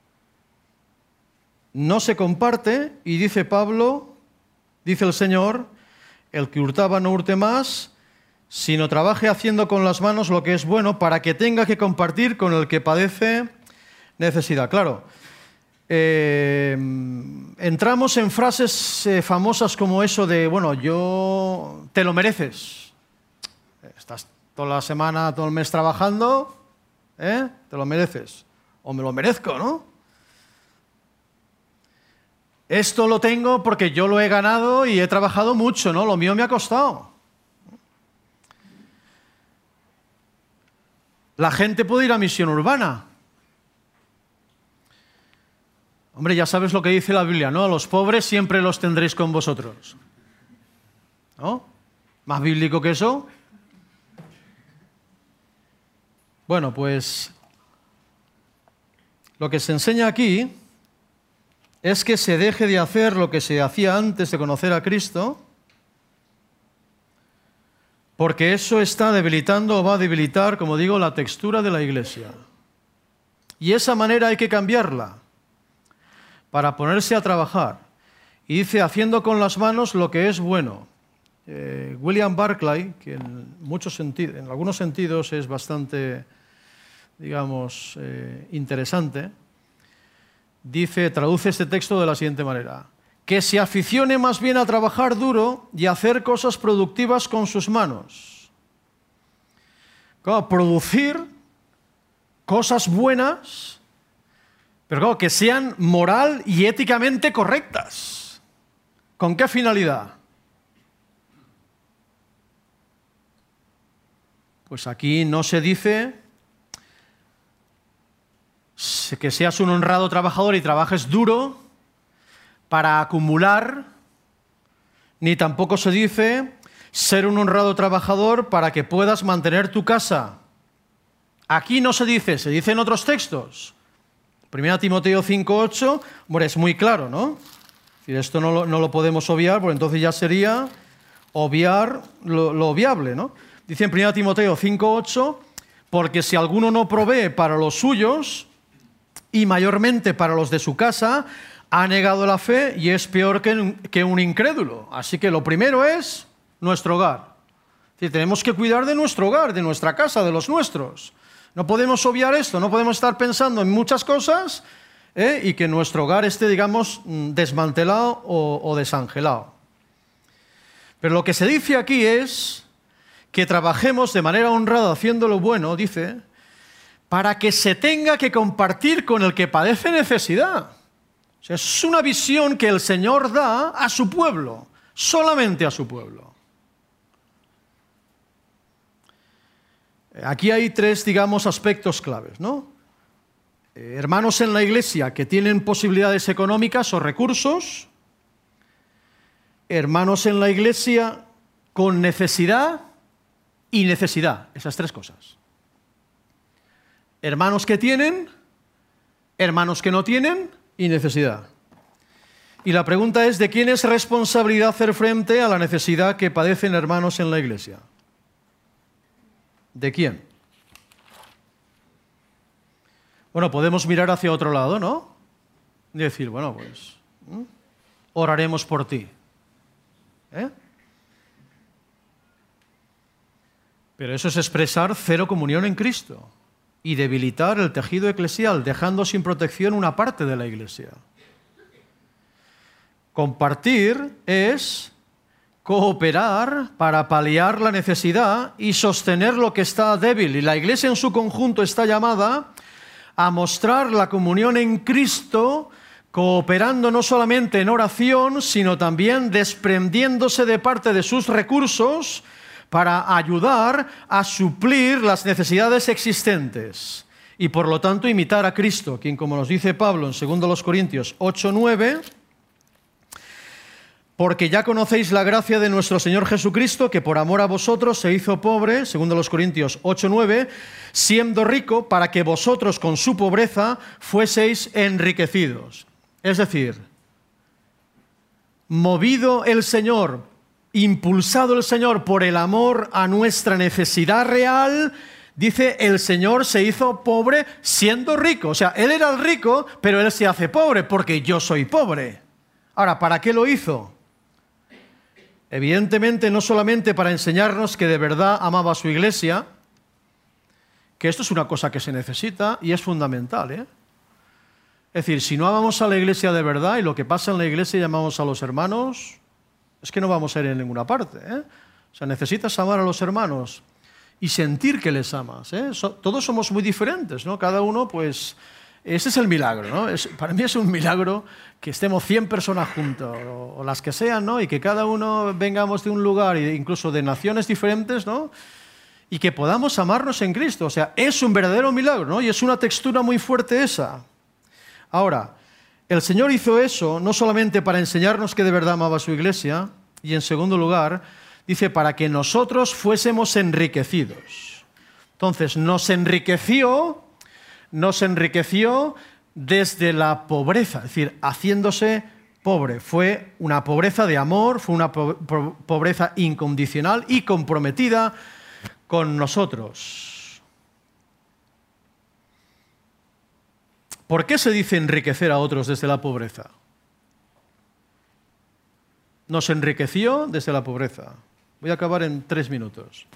Speaker 1: no se comparte, y dice Pablo, dice el Señor, el que hurtaba no hurte más, sino trabaje haciendo con las manos lo que es bueno para que tenga que compartir con el que padece necesidad. Claro, entramos en frases famosas como eso de, bueno, yo te lo mereces. Estás toda la semana, todo el mes trabajando, ¿eh? Te lo mereces. O me lo merezco, ¿no? Esto lo tengo porque yo lo he ganado y he trabajado mucho, ¿no? Lo mío me ha costado. La gente puede ir a misión urbana. Hombre, ya sabes lo que dice la Biblia, ¿no? A los pobres siempre los tendréis con vosotros. ¿No? ¿Más bíblico que eso? Bueno, pues lo que se enseña aquí es que se deje de hacer lo que se hacía antes de conocer a Cristo, porque eso está debilitando o va a debilitar, como digo, la textura de la Iglesia. Y esa manera hay que cambiarla para ponerse a trabajar. Y dice, haciendo con las manos lo que es bueno. William Barclay, que en algunos sentidos es bastante, digamos, interesante, traduce este texto de la siguiente manera: que se aficione más bien a trabajar duro y a hacer cosas productivas con sus manos. Claro, producir cosas buenas, pero claro, que sean moral y éticamente correctas. ¿Con qué finalidad? Pues aquí no se dice que seas un honrado trabajador y trabajes duro para acumular, ni tampoco se dice ser un honrado trabajador para que puedas mantener tu casa. Aquí no se dice en otros textos. 1 Timoteo 5:8, bueno, es muy claro, ¿no? Es decir, esto no lo podemos obviar, porque entonces ya sería obviar lo obviable, ¿no? Dice en 1 Timoteo 5:8, porque si alguno no provee para los suyos, y mayormente para los de su casa, ha negado la fe y es peor que un incrédulo. Así que lo primero es nuestro hogar. Es decir, tenemos que cuidar de nuestro hogar, de nuestra casa, de los nuestros. No podemos obviar esto, no podemos estar pensando en muchas cosas y que nuestro hogar esté, digamos, desmantelado o desangelado. Pero lo que se dice aquí es que trabajemos de manera honrada haciendo lo bueno, dice, para que se tenga que compartir con el que padece necesidad. O sea, es una visión que el Señor da a su pueblo, solamente a su pueblo. Aquí hay tres, digamos, aspectos claves, ¿no? Hermanos en la iglesia que tienen posibilidades económicas o recursos, hermanos en la iglesia con necesidad y necesidad, esas tres cosas. Hermanos que tienen, hermanos que no tienen y necesidad. Y la pregunta es, ¿de quién es responsabilidad hacer frente a la necesidad que padecen hermanos en la iglesia? ¿De quién? Bueno, podemos mirar hacia otro lado, ¿no? Y decir, bueno, pues, oraremos por ti. Pero eso es expresar cero comunión en Cristo y debilitar el tejido eclesial, dejando sin protección una parte de la iglesia. Compartir es cooperar para paliar la necesidad y sostener lo que está débil. Y la iglesia en su conjunto está llamada a mostrar la comunión en Cristo, cooperando no solamente en oración, sino también desprendiéndose de parte de sus recursos para ayudar a suplir las necesidades existentes. Y por lo tanto imitar a Cristo, quien, como nos dice Pablo en 2 Corintios 8:9, porque ya conocéis la gracia de nuestro Señor Jesucristo, que por amor a vosotros se hizo pobre, 2 Corintios 8:9, siendo rico para que vosotros con su pobreza fueseis enriquecidos. Es decir, movido el Señor, impulsado el Señor por el amor a nuestra necesidad real, dice, el Señor se hizo pobre siendo rico. O sea, Él era el rico, pero Él se hace pobre porque yo soy pobre. Ahora, ¿para qué lo hizo? Evidentemente no solamente para enseñarnos que de verdad amaba a su iglesia, que esto es una cosa que se necesita y es fundamental, Es decir, si no amamos a la iglesia de verdad y lo que pasa en la iglesia y amamos a los hermanos, es que no vamos a ir en ninguna parte, O sea, necesitas amar a los hermanos y sentir que les amas, Todos somos muy diferentes, ¿no? Cada uno, pues, ese es el milagro, ¿no? Para mí es un milagro que estemos 100 personas juntos, o las que sean, ¿no? Y que cada uno vengamos de un lugar, incluso de naciones diferentes, ¿no? Y que podamos amarnos en Cristo. O sea, es un verdadero milagro, ¿no? Y es una textura muy fuerte esa. Ahora, el Señor hizo eso no solamente para enseñarnos que de verdad amaba a su iglesia, y en segundo lugar, dice, para que nosotros fuésemos enriquecidos. Entonces, nos enriqueció desde la pobreza, es decir, haciéndose pobre. Fue una pobreza de amor, fue una pobreza incondicional y comprometida con nosotros. ¿Por qué se dice enriquecer a otros desde la pobreza? Nos enriqueció desde la pobreza. Voy a acabar en 3 minutos.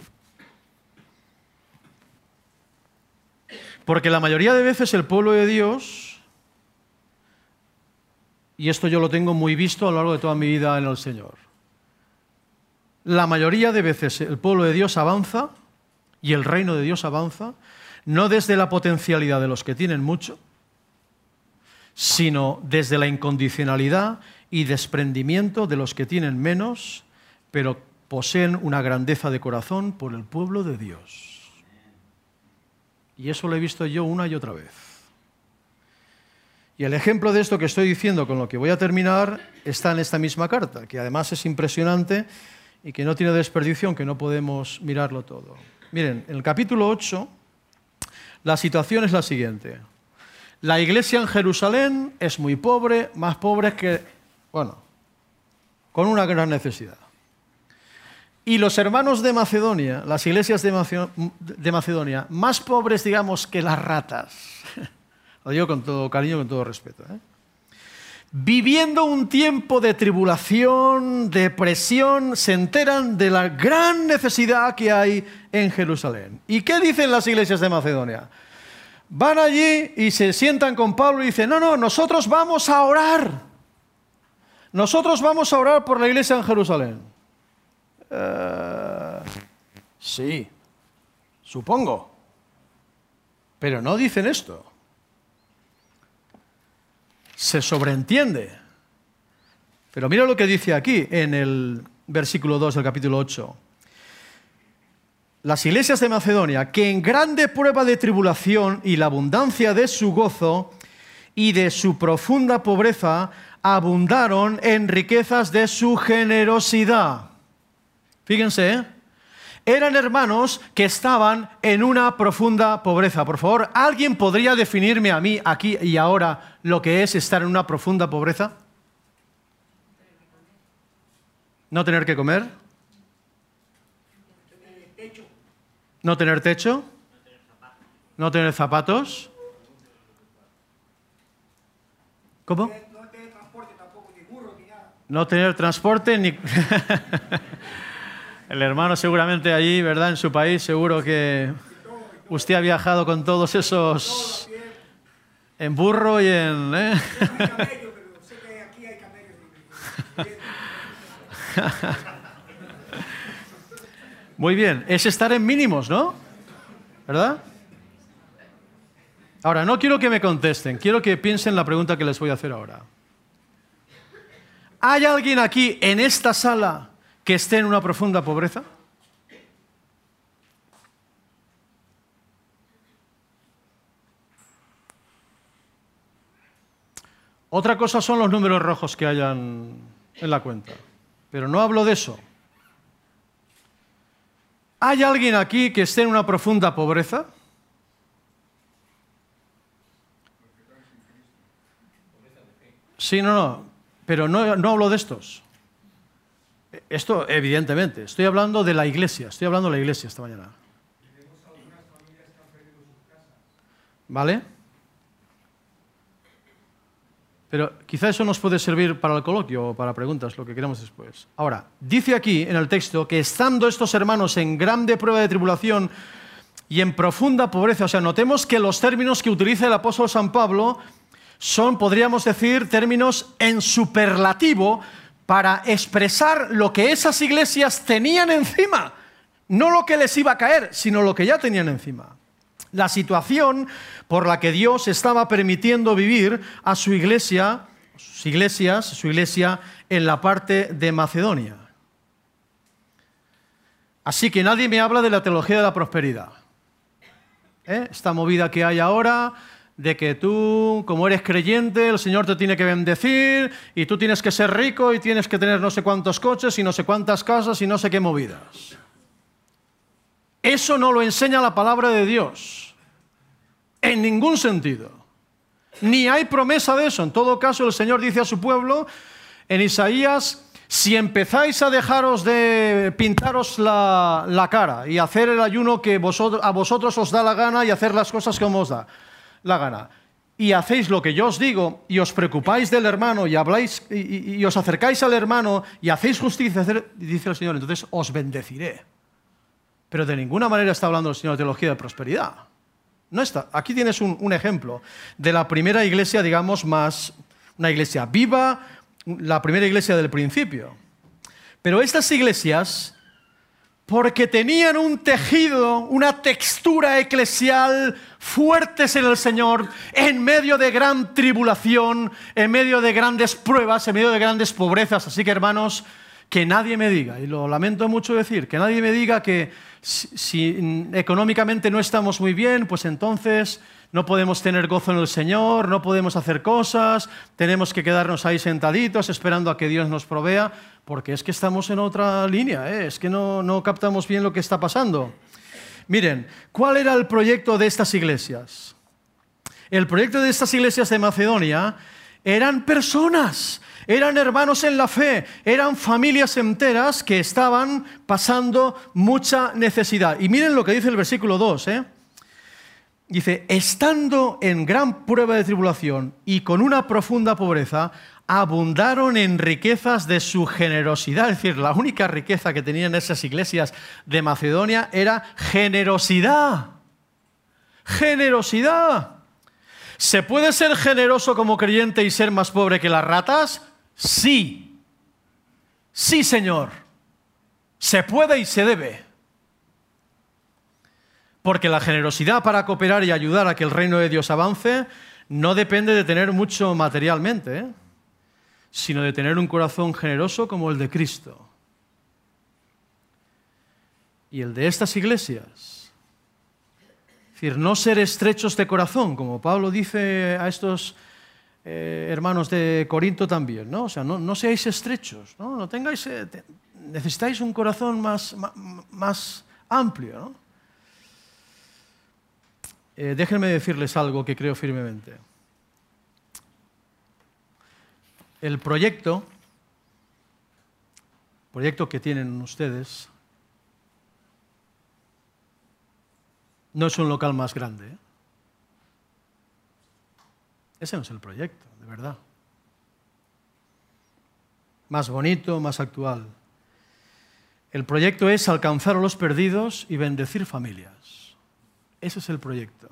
Speaker 1: Porque la mayoría de veces el pueblo de Dios, y esto yo lo tengo muy visto a lo largo de toda mi vida en el Señor, la mayoría de veces el pueblo de Dios avanza y el reino de Dios avanza, no desde la potencialidad de los que tienen mucho, sino desde la incondicionalidad y desprendimiento de los que tienen menos, pero poseen una grandeza de corazón por el pueblo de Dios. Y eso lo he visto yo una y otra vez. Y el ejemplo de esto que estoy diciendo, con lo que voy a terminar, está en esta misma carta, que además es impresionante y que no tiene desperdicio, aunque no podemos mirarlo todo. Miren, en el capítulo 8, la situación es la siguiente. La iglesia en Jerusalén es muy pobre, más pobre que, bueno, con una gran necesidad. Y los hermanos de Macedonia, las iglesias de Macedonia, más pobres, digamos, que las ratas, lo digo con todo cariño, con todo respeto, viviendo un tiempo de tribulación, de presión, se enteran de la gran necesidad que hay en Jerusalén. ¿Y qué dicen las iglesias de Macedonia? Van allí y se sientan con Pablo y dicen, no, nosotros vamos a orar. Nosotros vamos a orar por la iglesia en Jerusalén. Sí, supongo. Pero no dicen esto. Se sobreentiende. Pero mira lo que dice aquí en el versículo 2 del capítulo 8. Las iglesias de Macedonia, que en grande prueba de tribulación y la abundancia de su gozo y de su profunda pobreza, abundaron en riquezas de su generosidad. Fíjense, eran hermanos que estaban en una profunda pobreza. Por favor, ¿alguien podría definirme a mí, aquí y ahora, lo que es estar en una profunda pobreza? ¿No tener que comer? ¿No tener techo? ¿No tener zapatos? ¿Cómo? No tener transporte tampoco, ni burro, ni nada. No tener transporte, ni... El hermano seguramente allí, ¿verdad? En su país, seguro que usted ha viajado con todos esos... En burro y en... Muy bien, es estar en mínimos, ¿no? ¿Verdad? Ahora, no quiero que me contesten, quiero que piensen la pregunta que les voy a hacer ahora. ¿Hay alguien aquí en esta sala que esté en una profunda pobreza? Otra cosa son los números rojos que hayan en la cuenta, pero no hablo de eso. ¿Hay alguien aquí que esté en una profunda pobreza? Sí, no, pero no hablo de estos. Esto, evidentemente, estoy hablando de la iglesia, esta mañana. ¿Vale? Pero quizá eso nos puede servir para el coloquio o para preguntas, lo que queramos después. Ahora, dice aquí en el texto que estando estos hermanos en grande prueba de tribulación y en profunda pobreza, o sea, notemos que los términos que utiliza el apóstol San Pablo son, podríamos decir, términos en superlativo para expresar lo que esas iglesias tenían encima. No lo que les iba a caer, sino lo que ya tenían encima. La situación por la que Dios estaba permitiendo vivir a su iglesia, su iglesia en la parte de Macedonia. Así que nadie me habla de la teología de la prosperidad. Esta movida que hay ahora, de que tú, como eres creyente, el Señor te tiene que bendecir y tú tienes que ser rico y tienes que tener no sé cuántos coches y no sé cuántas casas y no sé qué movidas. Eso no lo enseña la palabra de Dios, en ningún sentido. Ni hay promesa de eso. En todo caso, el Señor dice a su pueblo, en Isaías, si empezáis a dejaros de pintaros la cara y hacer el ayuno que a vosotros os da la gana y hacer las cosas como os da la gana, y hacéis lo que yo os digo y os preocupáis del hermano y habláis y os acercáis al hermano y hacéis justicia, dice el Señor, entonces os bendeciré. Pero de ninguna manera está hablando el Señor de teología de prosperidad. No está. Aquí tienes un ejemplo de la primera iglesia, digamos, más una iglesia viva, la primera iglesia del principio. Pero estas iglesias, porque tenían un tejido, una textura eclesial fuertes en el Señor, en medio de gran tribulación, en medio de grandes pruebas, en medio de grandes pobrezas. Así que, hermanos, que nadie me diga, y lo lamento mucho decir, que nadie me diga que si económicamente no estamos muy bien, pues entonces no podemos tener gozo en el Señor, no podemos hacer cosas, tenemos que quedarnos ahí sentaditos esperando a que Dios nos provea, porque es que estamos en otra línea, es que no captamos bien lo que está pasando. Miren, ¿cuál era el proyecto de estas iglesias? El proyecto de estas iglesias de Macedonia eran personas, eran hermanos en la fe, eran familias enteras que estaban pasando mucha necesidad. Y miren lo que dice el versículo 2, Dice, estando en gran prueba de tribulación y con una profunda pobreza, abundaron en riquezas de su generosidad. Es decir, la única riqueza que tenían esas iglesias de Macedonia era generosidad. Generosidad. ¿Se puede ser generoso como creyente y ser más pobre que las ratas? Sí. Sí, Señor. Se puede y se debe. Porque la generosidad para cooperar y ayudar a que el reino de Dios avance no depende de tener mucho materialmente, sino de tener un corazón generoso como el de Cristo. Y el de estas iglesias. Es decir, no ser estrechos de corazón, como Pablo dice a estos hermanos de Corinto también, ¿no? O sea, no seáis estrechos, no tengáis, necesitáis un corazón más amplio, ¿no? Déjenme decirles algo que creo firmemente. El proyecto que tienen ustedes no es un local más grande. Ese no es el proyecto, de verdad. Más bonito, más actual. El proyecto es alcanzar a los perdidos y bendecir familias. Ese es el proyecto.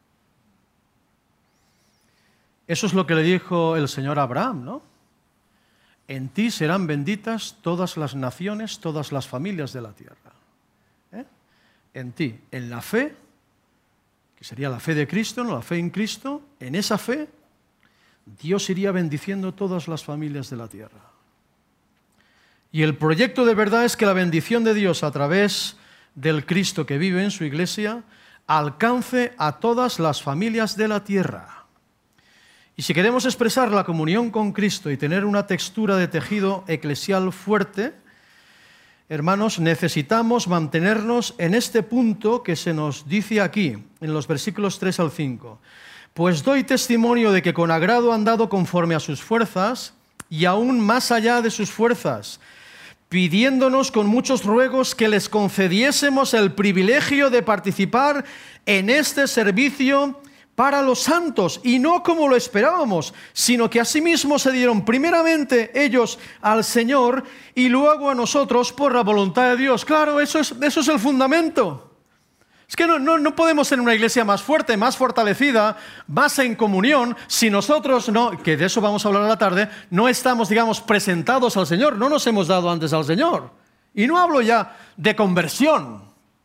Speaker 1: Eso es lo que le dijo el Señor a Abraham, ¿no? En ti serán benditas todas las naciones, todas las familias de la tierra. En ti, en la fe, que sería la fe de Cristo, no la fe en Cristo, en esa fe, Dios iría bendiciendo todas las familias de la tierra. Y el proyecto de verdad es que la bendición de Dios a través del Cristo que vive en su iglesia alcance a todas las familias de la tierra. Y si queremos expresar la comunión con Cristo y tener una textura de tejido eclesial fuerte, hermanos, necesitamos mantenernos en este punto que se nos dice aquí, en los versículos 3 al 5. Pues doy testimonio de que con agrado han dado conforme a sus fuerzas y aún más allá de sus fuerzas, pidiéndonos con muchos ruegos que les concediésemos el privilegio de participar en este servicio para los santos, y no como lo esperábamos, sino que asimismo se dieron primeramente ellos al Señor y luego a nosotros por la voluntad de Dios. Claro, eso es el fundamento. Es que no podemos ser una iglesia más fuerte, más fortalecida, más en comunión, si nosotros no, que de eso vamos a hablar a la tarde, no estamos, digamos, presentados al Señor, no nos hemos dado antes al Señor. Y no hablo ya de conversión,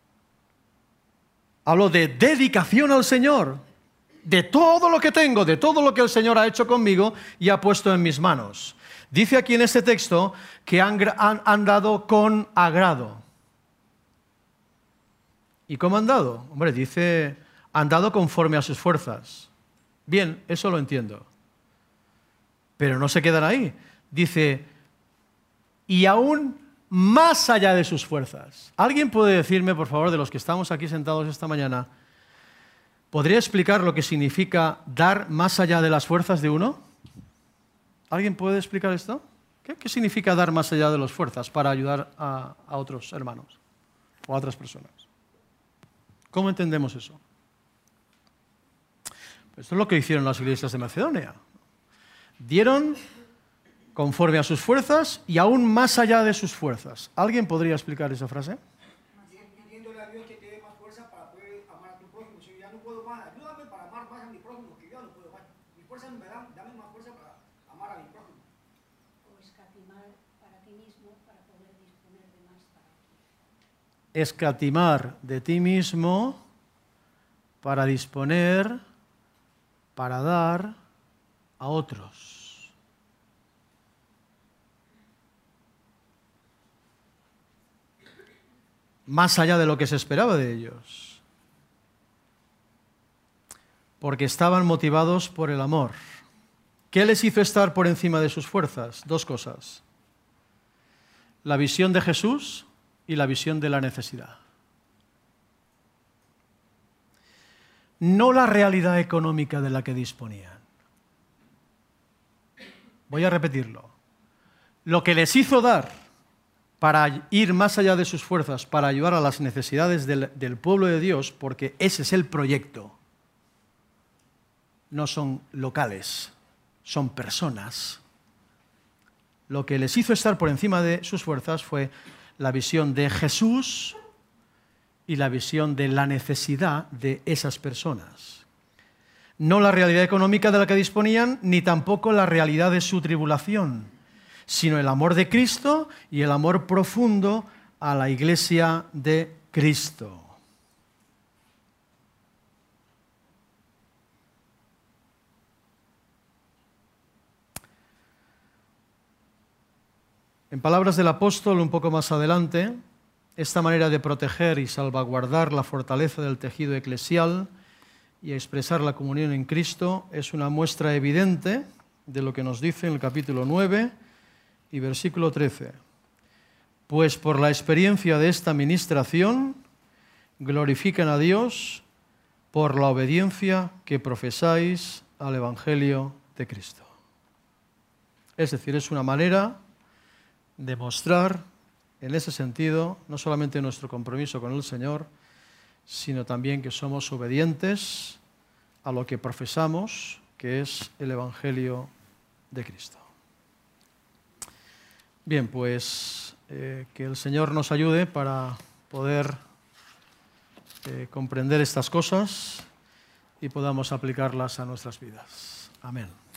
Speaker 1: hablo de dedicación al Señor, de todo lo que tengo, de todo lo que el Señor ha hecho conmigo y ha puesto en mis manos. Dice aquí en este texto que han dado con agrado. ¿Y cómo han dado? Hombre, dice, han dado conforme a sus fuerzas. Bien, eso lo entiendo. Pero no se quedan ahí. Dice, y aún más allá de sus fuerzas. ¿Alguien puede decirme, por favor, de los que estamos aquí sentados esta mañana, ¿Podría explicar lo que significa dar más allá de las fuerzas de uno? ¿Alguien puede explicar esto? ¿Qué significa dar más allá de las fuerzas para ayudar a otros hermanos o a otras personas? ¿Cómo entendemos eso? Pues esto es lo que hicieron las iglesias de Macedonia. Dieron conforme a sus fuerzas y aún más allá de sus fuerzas. ¿Alguien podría explicar esa frase?
Speaker 2: Pidiéndole a Dios que te dé más fuerza para poder amar a tu prójimo. Si ya no puedo más, ayúdame para amar más a mi prójimo, que yo no puedo más. Mi fuerza me da, dame más fuerza para amar a mi prójimo.
Speaker 3: O escatimar para ti mismo para poder disponer de más para ti.
Speaker 1: Escatimar de ti mismo para disponer, para dar a otros. Más allá de lo que se esperaba de ellos. Porque estaban motivados por el amor. ¿Qué les hizo estar por encima de sus fuerzas? Dos cosas. La visión de Jesús y la visión de la necesidad. No la realidad económica de la que disponían. Voy a repetirlo. Lo que les hizo dar para ir más allá de sus fuerzas, para ayudar a las necesidades del pueblo de Dios, porque ese es el proyecto. No son locales, son personas. Lo que les hizo estar por encima de sus fuerzas fue la visión de Jesús y la visión de la necesidad de esas personas. No la realidad económica de la que disponían, ni tampoco la realidad de su tribulación, sino el amor de Cristo y el amor profundo a la iglesia de Cristo. En palabras del apóstol, un poco más adelante, esta manera de proteger y salvaguardar la fortaleza del tejido eclesial y expresar la comunión en Cristo es una muestra evidente de lo que nos dice en el capítulo 9 y versículo 13. Pues por la experiencia de esta ministración glorifican a Dios por la obediencia que profesáis al Evangelio de Cristo. Es decir, es una manera de mostrar en ese sentido no solamente nuestro compromiso con el Señor, sino también que somos obedientes a lo que profesamos, que es el Evangelio de Cristo. Bien, pues que el Señor nos ayude para poder comprender estas cosas y podamos aplicarlas a nuestras vidas. Amén.